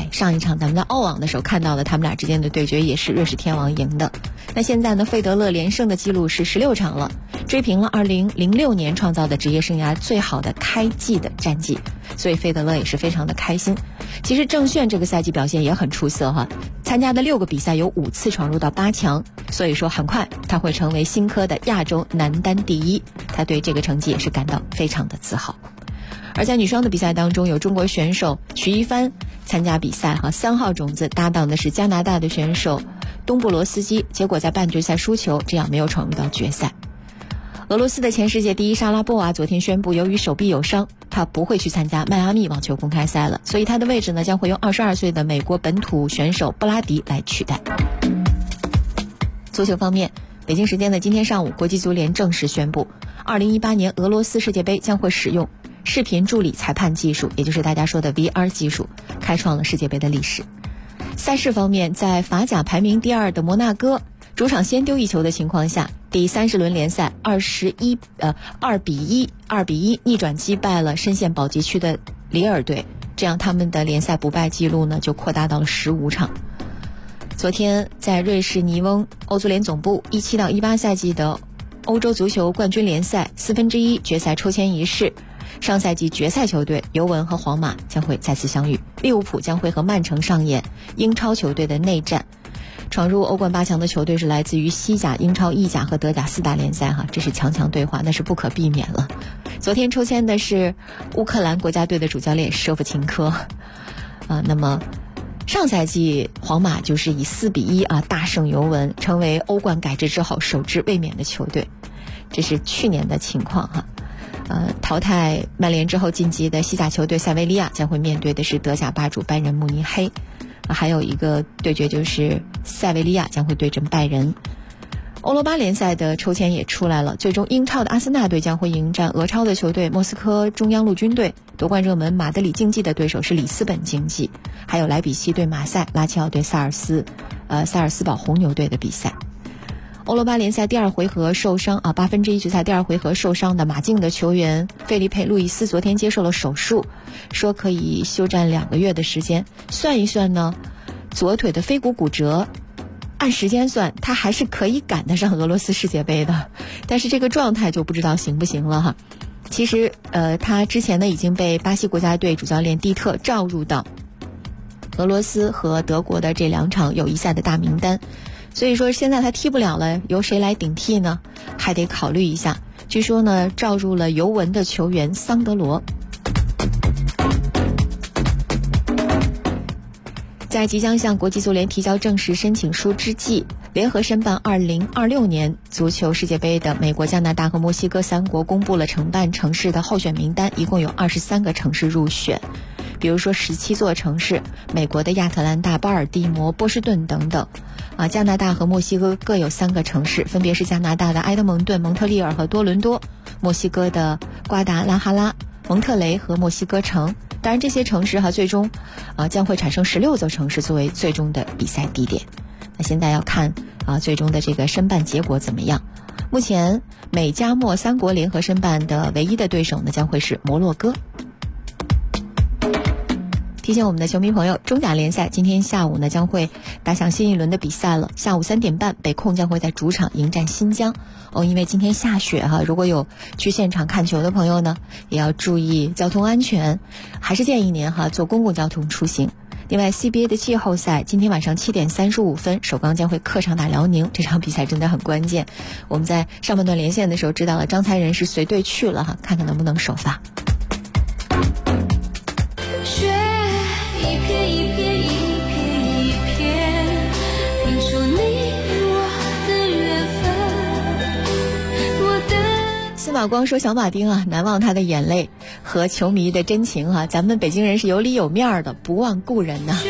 上一场咱们在澳网的时候看到了他们俩之间的对决，也是瑞士天王赢的。那现在呢，费德勒连胜的记录是16场了，追平了2006年创造的职业生涯最好的开季的战绩，所以费德勒也是非常的开心。其实郑炫这个赛季表现也很出色哈，参加的6个比赛有5次闯入到8强，所以说很快他会成为新科的亚洲男单第1，他对这个成绩也是感到非常的自豪。而在女双的比赛当中，有中国选手徐一帆参加比赛哈，3号种子搭档的是加拿大的选手东布罗斯基，结果在半决赛输球，这样没有闯入到决赛。俄罗斯的前世界第1莎拉波娃昨天宣布，由于手臂有伤，她不会去参加迈阿密网球公开赛了，所以她的位置呢将会由22岁的美国本土选手布拉迪来取代。足球方面，北京时间的今天上午，国际足联正式宣布，2018年俄罗斯世界杯将会使用视频助理裁判技术，也就是大家说的 VR 技术，开创了世界杯的历史。赛事方面，在法甲排名第2的摩纳哥主场先丢1球的情况下，第30轮联赛2比1逆转击败了深陷保级区的里尔队，这样他们的联赛不败记录呢就扩大到了15场。昨天在瑞士尼翁欧足联总部17到18赛季的欧洲足球冠军联赛1/4决赛抽签仪式，上赛季决赛球队尤文和皇马将会再次相遇，利物浦将会和曼城上演英超球队的内战。闯入欧冠8强的球队是来自于西甲、英超、意甲和德甲4大联赛哈，这是强强对话，那是不可避免了。昨天抽签的是乌克兰国家队的主教练舍甫琴科那么上赛季皇马就是以4比1大胜尤文，成为欧冠改制之后首支卫冕的球队，这是去年的情况哈。淘汰曼联之后晋级的西甲球队塞维利亚将会面对的是德甲霸主拜仁慕尼黑，还有一个对决就是塞维利亚将会对阵拜仁。欧罗巴联赛的抽签也出来了，最终英超的阿森纳队将会迎战俄超的球队莫斯科中央陆军队，夺冠热门马德里竞技的对手是里斯本竞技，还有莱比锡对马赛、拉齐奥对萨尔斯堡红牛队的比赛。欧罗巴联赛第2回合受伤1/8决赛第2回合受伤的马竞的球员费利佩·路易斯昨天接受了手术，说可以休战2个月的时间。算一算呢，左腿的腓骨骨折，按时间算他还是可以赶得上俄罗斯世界杯的，但是这个状态就不知道行不行了哈。其实他之前呢已经被巴西国家队主教练蒂特召入到俄罗斯和德国的这2场友谊赛的大名单，所以说现在他踢不了了，由谁来顶替呢？还得考虑一下。据说呢，召入了尤文的球员桑德罗。在即将向国际足联提交正式申请书之际，联合申办2026年足球世界杯的美国、加拿大和墨西哥3国公布了承办城市的候选名单，一共有23个城市入选。比如说17座城市，美国的亚特兰大、巴尔的摩、波士顿等等。加拿大和墨西哥各有3个城市，分别是加拿大的埃德蒙顿、蒙特利尔和多伦多，墨西哥的瓜达拉哈拉、蒙特雷和墨西哥城。当然这些城市最终将会产生16座城市作为最终的比赛地点。那现在要看最终的这个申办结果怎么样。目前美加墨3国联合申办的唯一的对手呢将会是摩洛哥。提醒我们的球迷朋友，中甲联赛今天下午呢将会打响新一轮的比赛了。下午3点半，北控将会在主场迎战新疆。因为今天下雪如果有去现场看球的朋友呢，也要注意交通安全，还是建议您坐公共交通出行。另外 CBA 的季后赛今天晚上7点35分，首钢将会客场打辽宁，这场比赛真的很关键。我们在上半段连线的时候知道了张才仁是随队去了看看能不能首发。司马光说小马丁难忘他的眼泪和球迷的真情咱们北京人是有理有面的，不忘故人呢。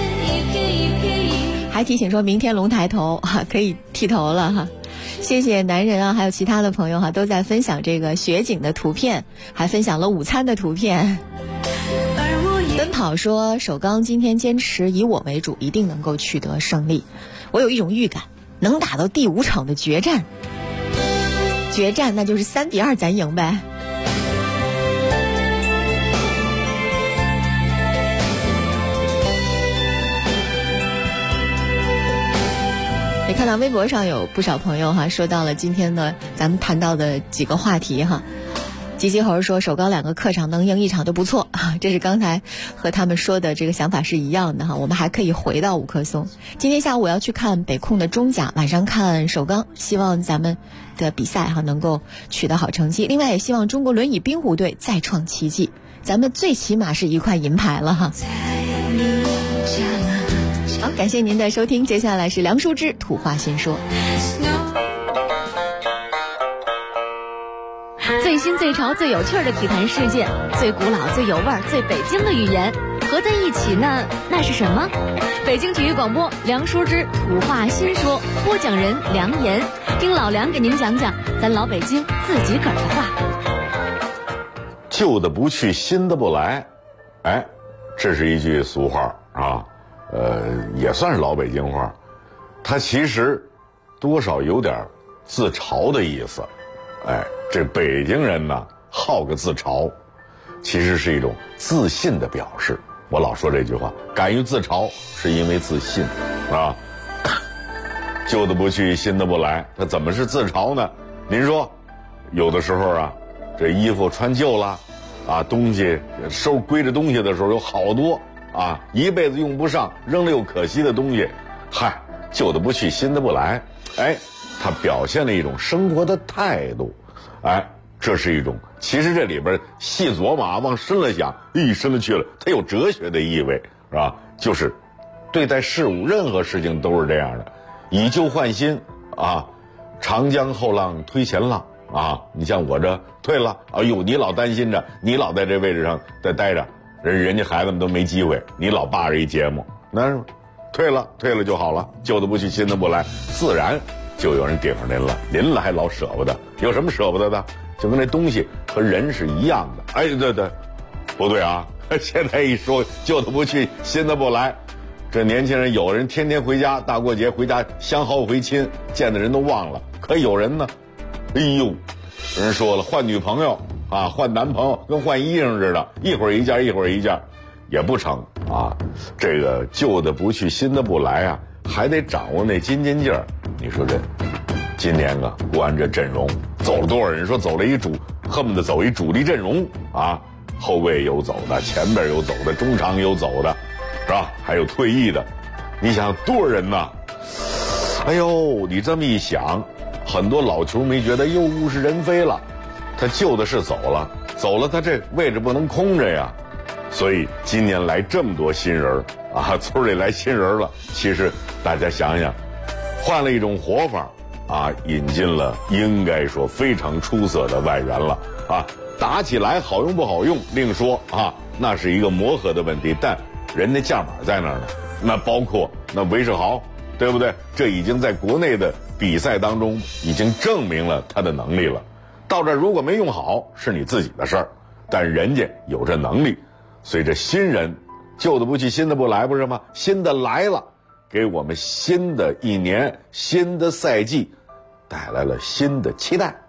还提醒说明天龙抬头可以剃头了谢谢男人还有其他的朋友都在分享这个雪景的图片，还分享了午餐的图片。奔跑说首钢今天坚持以我为主，一定能够取得胜利。我有一种预感，能打到第5场的决战那就是3比2咱赢呗。 也看到微博上有不少朋友说到了今天的咱们谈到的几个话题吉吉猴说首钢2个客场能赢1场都不错这是刚才和他们说的这个想法是一样的我们还可以回到5棵松。今天下午我要去看北控的中甲，晚上看首钢，希望咱们的比赛能够取得好成绩。另外也希望中国轮椅冰壶队再创奇迹，咱们最起码是1块银牌了好，感谢您的收听，接下来是梁淑芝土话新说。 最新最潮最有趣的体坛事件，最古老最有味儿最北京的语言合在一起呢，那是什么？北京体育广播梁淑芝土话新说，播讲人梁岩，听老梁给您讲讲咱老北京自己个儿的话。 旧的不去，新的不来，这是一句俗话也算是老北京话，它其实多少有点自嘲的意思。这北京人呢好个自嘲，其实是一种自信的表示。我老说这句话，敢于自嘲是因为自信旧的不去，新的不来，它怎么是自嘲呢？您说有的时候这衣服穿旧了东西归着东西的时候有好多一辈子用不上，扔了又可惜的东西，旧的不去，新的不来，它表现了一种生活的态度，这是一种，其实这里边细琢磨往深了想，深了去了，它有哲学的意味，是吧？就是对待事物，任何事情都是这样的，以旧换新长江后浪推前浪你像我这退了，你老担心着，你老在这位置上再待着，人家孩子们都没机会，你老霸着一节目，那退了就好了，旧的不去，新的不来，自然就有人顶上您了，您了还老舍不得，有什么舍不得的？就跟这东西和人是一样的。对，不对现在一说旧的不去，新的不来，这年轻人有人天天回家，大过节回家相好回亲，见的人都忘了。可有人呢，人说了，换女朋友换男朋友跟换衣裳似的，一会儿一件一会儿一件，也不成这个旧的不去，新的不来还得掌握那斤劲儿。你说这今年国安这阵容走了多少人？说走了恨不得走一主力阵容后卫有走的，前边有走的，中场有走的，是吧？还有退役的，你想多少人呢？你这么一想，很多老球迷觉得又物是人非了，他旧的是走了，他这位置不能空着呀。所以今年来这么多新人村里来新人了，其实大家想想，换了一种活法引进了应该说非常出色的外援了打起来好用不好用另说那是一个磨合的问题，但人家价码在那儿呢。那包括那韦世豪，对不对？这已经在国内的比赛当中已经证明了他的能力了。到这儿如果没用好是你自己的事儿，但人家有这能力，所以这新人旧的不去，新的不来，不是吗？新的来了，给我们新的一年新的赛季带来了新的期待。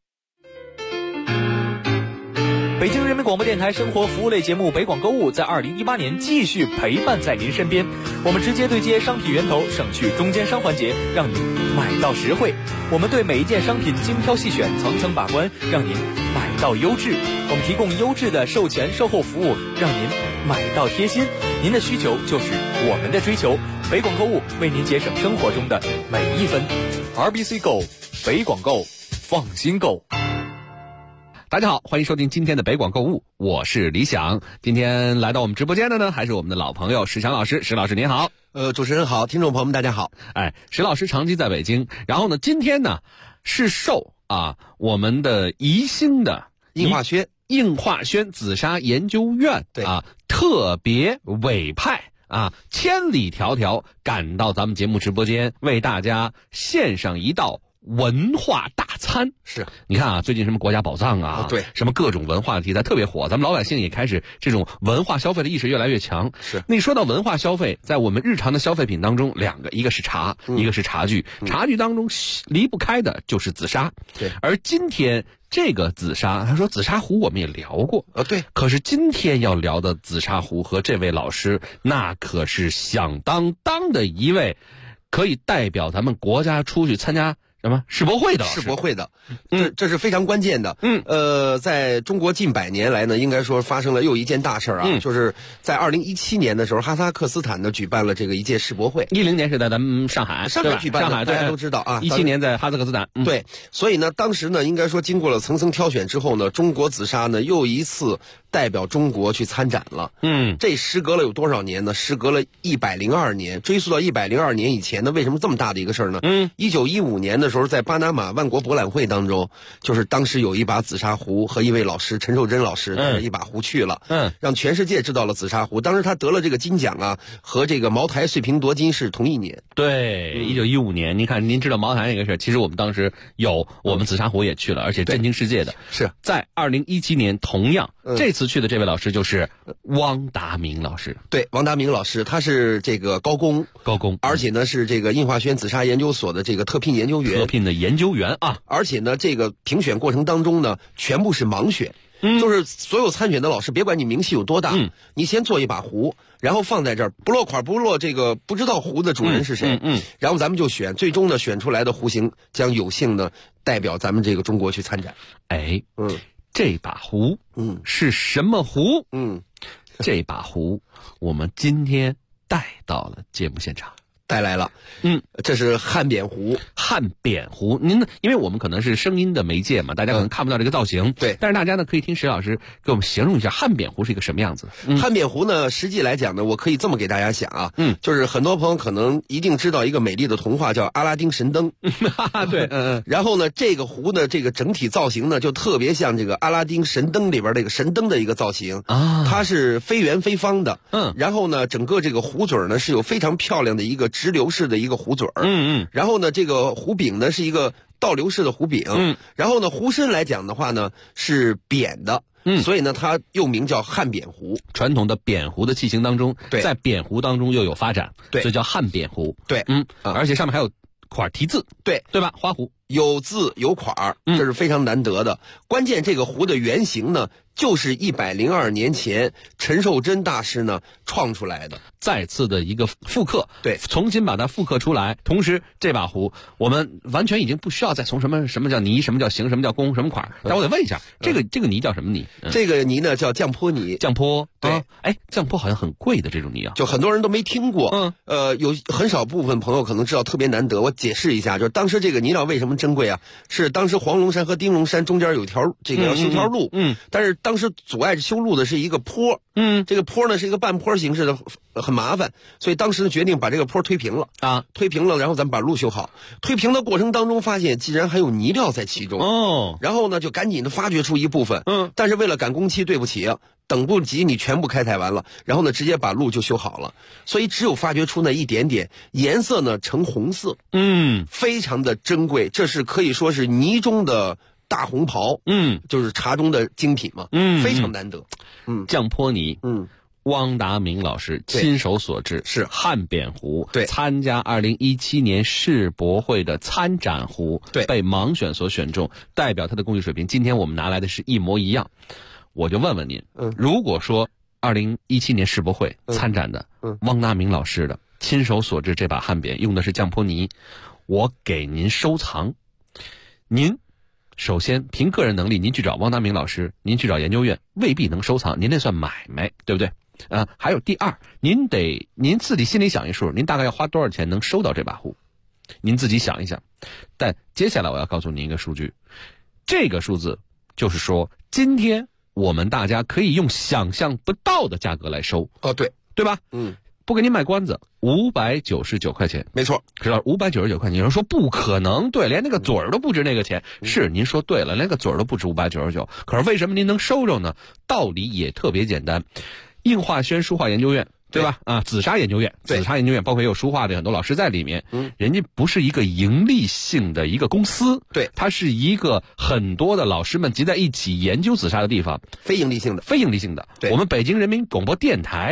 北京人民广播电台生活服务类节目北广购物在2018年继续陪伴在您身边，我们直接对接商品源头，省去中间商环节，让您买到实惠。我们对每一件商品精挑细选，层层把关，让您买到优质。我们提供优质的售前售后服务，让您买到贴心。您的需求就是我们的追求，北广购物为您节省生活中的每一分。RBC Go， 北广购，放心购。 大家好，欢迎收听今天的北广购物，我是李想。今天来到我们直播间的呢，还是我们的老朋友石强老师。石老师您好。 主持人好，听众朋友们大家好。 石老师长期在北京，然后呢，今天呢是受我们的宜兴的应化轩紫砂研究院特别委派千里迢迢赶到咱们节目直播间，为大家献上一道文化大餐。 是， 你看最近什么国家宝藏对， 什么各种文化的题材特别火，咱们老百姓也开始这种文化消费的意识越来越强。 是， 那说到文化消费，在我们日常的消费品当中，两个，一个是茶，一个是茶具。茶具当中离不开的就是紫砂。 对， 而今天这个紫砂，他说紫砂壶我们也聊过对， 可是今天要聊的紫砂壶和这位老师，那可是响当当的一位可以代表咱们国家出去参加什么世博会的？ 世博会的，这是非常关键的。在中国近100年来呢，应该说发生了又一件大事啊，就是在2017年的时候，哈萨克斯坦呢举办了这个一届世博会。 10年是在咱们上海举办的， 上海大家都知道啊。 17年在哈萨克斯坦。 对，所以呢，当时呢，应该说经过了层层挑选之后呢，中国紫砂呢又一次代表中国去参展了。这时隔了有多少年呢？时隔了102年，追溯到102年以前呢，为什么这么大的一个事儿呢？1915年的时候，在巴拿马万国博览会当中，就是当时有一把紫砂壶和一位老师陈寿珍老师带着一把壶去了，让全世界知道了紫砂壶。当时他得了这个金奖啊，和这个茅台碎瓶夺金是同一年。 对，1915年，您看，您知道茅台那个事儿，其实我们当时我们紫砂壶也去了，而且震惊世界的。 是在2017年，同样这次去的这位老师就是汪达明老师。 对，汪达明老师，他是这个高工，而且呢是这个印化轩紫砂研究所的这个特聘研究员啊。 而且呢，这个评选过程当中呢，全部是盲选。就是所有参选的老师，别管你名气有多大，你先做一把壶，然后放在这儿，不落款不落这个不知道壶的主人是谁，然后咱们就选，最终呢选出来的壶型将有幸的代表咱们这个中国去参展。 这把壶是什么壶？这把壶我们今天带到了节目现场。 带来了，这是汉扁壶。 汉扁壶，您呢？因为我们可能是声音的媒介嘛，大家可能看不到这个造型。 对， 但是大家呢可以听石老师给我们形容一下汉扁壶是一个什么样子。 汉扁壶呢，实际来讲呢，我可以这么给大家讲啊，就是很多朋友可能一定知道一个美丽的童话叫《阿拉丁神灯》。 对， 然后呢，这个壶的这个整体造型呢，就特别像这个《阿拉丁神灯》里边这个神灯的一个造型啊，它是非圆非方的。然后呢，整个这个壶嘴呢是有非常漂亮的一个直流式的一个壶嘴儿，然后呢，这个壶柄呢是一个倒流式的壶柄，然后呢，壶身来讲的话呢是扁的，所以呢它又名叫汉扁壶。 传统的扁壶的器型当中，在扁壶当中又有发展，所以叫汉扁壶。 对， 而且上面还有款题字，对吧？花壶有字有款，这是非常难得的。关键这个壶的原型呢，就是102年前陈寿珍大师呢创出来的， 再次的一个复刻， 对， 重新把它复刻出来。同时，这把壶我们完全已经不需要再从什么叫泥，什么叫形，什么叫工，什么款。但我得问一下，这个泥叫什么泥？ 这个泥呢叫降坡泥。 降坡， 对， 降坡好像很贵的这种泥啊， 就很多人都没听过。有很少部分朋友可能知道，特别难得。我解释一下，就是当时这个泥料为什么珍贵啊？是当时黄龙山和丁龙山中间有一条这个要修条路，但是当时阻碍修路的是一个坡，这个坡呢是一个半坡形式的，很麻烦，所以当时决定把这个坡推平了啊，推平了，然后咱们把路修好。推平的过程当中发现，竟然还有泥料在其中然后呢就赶紧的发掘出一部分，但是为了赶工期，对不起啊，等不及你全部开采完了，然后呢直接把路就修好了，所以只有发掘出那一点点，颜色呢呈红色，非常的珍贵，这是可以说是泥中的大红袍，就是茶中的精品嘛，非常难得。 降坡泥，汪达明老师亲手所制， 是汉扁壶， 对， 参加2017年世博会的参展壶， 对， 被盲选所选中，代表他的工艺水平。今天我们拿来的是一模一样，我就问问您，如果说2017年世博会参展的汪达明老师的亲手所制这把汉扁用的是降坡泥，我给您收藏，您首先凭个人能力，您去找汪达明老师，您去找研究院未必能收藏，您那算买卖，对不对？还有第二，您自己心里想一数，您大概要花多少钱能收到这把壶？您自己想一想。但接下来我要告诉您一个数据，这个数字就是说，今天我们大家可以用想象不到的价格来收。对吧？不给您卖关子，599块钱， 没错， 知道599块钱。有人说不可能，对，连那个嘴儿都不值那个钱。是，您说对了，连个嘴儿都不值599。可是为什么您能收着呢？道理也特别简单，印化轩书画研究院，对吧？紫砂研究院，包括也有书画的很多老师在里面。人家不是一个盈利性的一个公司， 对， 它是一个很多的老师们集在一起研究紫砂的地方， 非盈利性的。 对，我们北京人民广播电台。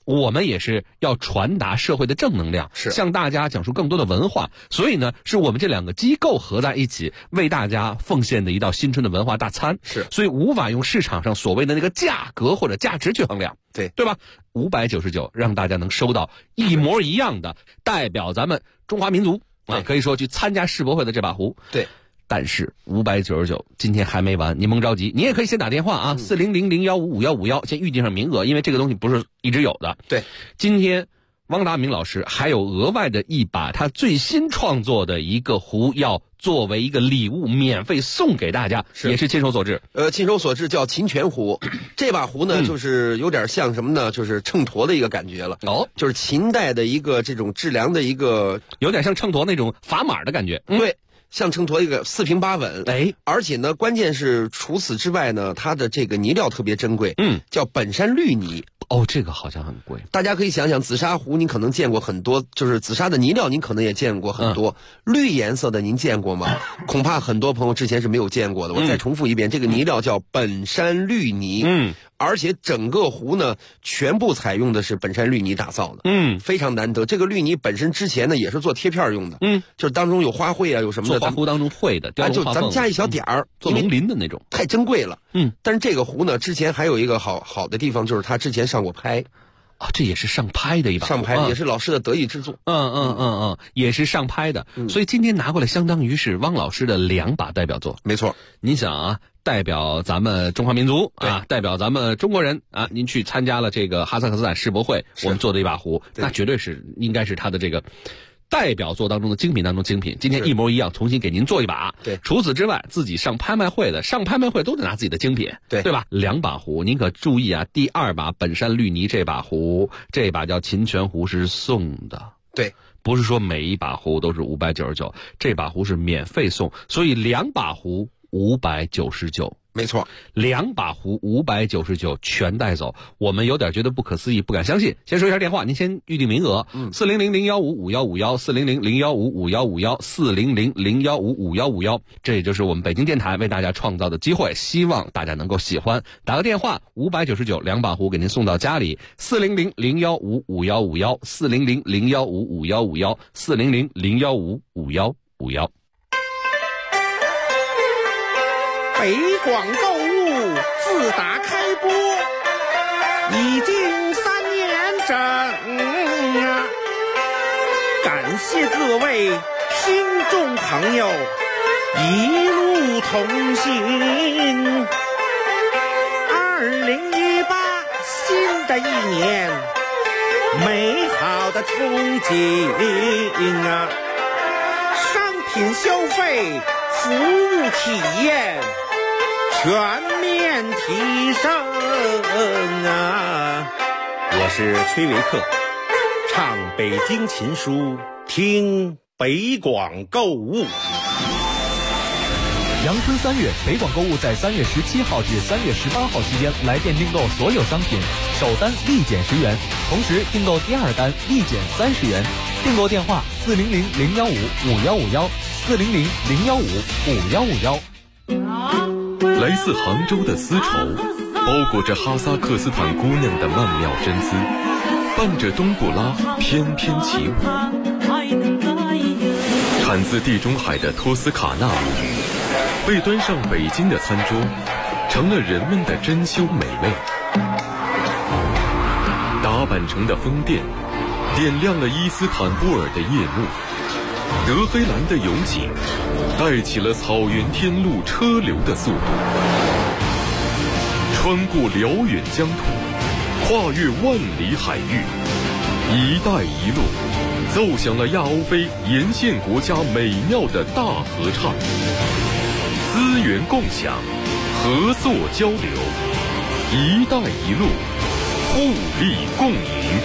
我们也是要传达社会的正能量， 是向大家讲述更多的文化。所以呢，是我们这两个机构合在一起，为大家奉献的一道新春的文化大餐。 是， 所以无法用市场上所谓的那个价格或者价值去衡量，对吧？599让大家能收到一模一样的代表咱们中华民族啊，可以说去参加世博会的这把壶。 对。 但是599今天还没完，您甭着急，你也可以先打电话啊，4000155151先预定上名额，因为这个东西不是一直有的。 对， 今天汪达明老师还有额外的一把他最新创作的一个壶，要作为一个礼物免费送给大家，也是亲手所制。 亲手所制叫秦泉壶，这把壶呢，就是有点像什么呢？就是秤砣的一个感觉了。就是秦代的一个这种制量的一个， 有点像秤砣那种砝码的感觉。 对。像秤砣一个4平8稳，而且呢，关键是除此之外呢，它的这个泥料特别珍贵，叫本山绿泥。 这个好像很贵。 大家可以想想，紫砂壶您可能见过很多，就是紫砂的泥料您可能也见过很多，绿颜色的您见过吗？恐怕很多朋友之前是没有见过的。我再重复一遍，这个泥料叫本山绿泥。而且整个壶呢，全部采用的是本山绿泥打造的，非常难得。这个绿泥本身之前呢，也是做贴片用的，就是当中有花卉啊，有什么的。 做花壶当中会的， 就咱们加一小点儿， 做龙鳞的那种， 太珍贵了。但是这个壶呢，之前还有一个好的地方，就是它之前上过拍。 这也是上拍的一把壶， 上拍的也是老师的得意之作。 也是上拍的。所以今天拿过来，相当于是汪老师的2把代表作。 没错， 您想啊，代表咱们中华民族啊，代表咱们中国人啊，您去参加了这个哈萨克斯坦世博会，我们做的一把壶，那绝对是应该是他的这个代表作当中的精品当中精品。今天一模一样，重新给您做一把。 对， 除此之外，自己上拍卖会都得拿自己的精品，对吧？2把壶，您可注意啊，第2把本山绿泥这把壶，这把叫秦泉壶是送的。 对， 不是说每一把壶都是599，这把壶是免费送，所以2把壶599。 没错 ，2把壶599全带走，我们有点觉得不可思议，不敢相信。先说一下电话，您先预定名额，4000155151，40000151，4000015151，这也就是我们北京电台为大家创造的机会，希望大家能够喜欢。打个电话，599，2把壶给您送到家里，4000015151，4000015151，4000015151。 北广购物自打开播已经3年整啊！感谢各位听众朋友一路同行。2018新的一年，美好的憧憬啊！商品消费，服务体验全面提升啊！我是崔维克，唱北京琴书，听北广购物。 阳春3月，北广购物在3月17号至3月18号期间来店订购所有商品，首单立减10元，同时订购第2单立减30元。订购电话：400-015-5151，400-015-5151。 来自杭州的丝绸，包裹着哈萨克斯坦姑娘的曼妙真姿，伴着冬不拉翩翩起舞。产自地中海的托斯卡纳舞，被端上北京的餐桌，成了人们的珍馐美味。打扮成的风电，点亮了伊斯坦布尔的夜幕。德黑兰的油井，带起了草原天路车流的速度。穿过辽远疆土，跨越万里海域，一带一路奏响了亚欧非沿线国家美妙的大合唱。资源共享，合作交流，一带一路，互利共赢。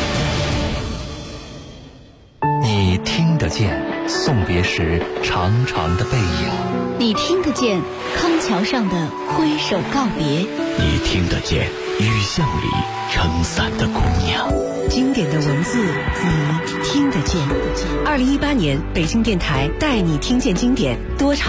你听得见送别时长长的背影， 你听得见康桥上的挥手告别， 你听得见雨巷里撑伞的姑娘。 经典的文字，你听得见。2018年北京电台带你听见经典多场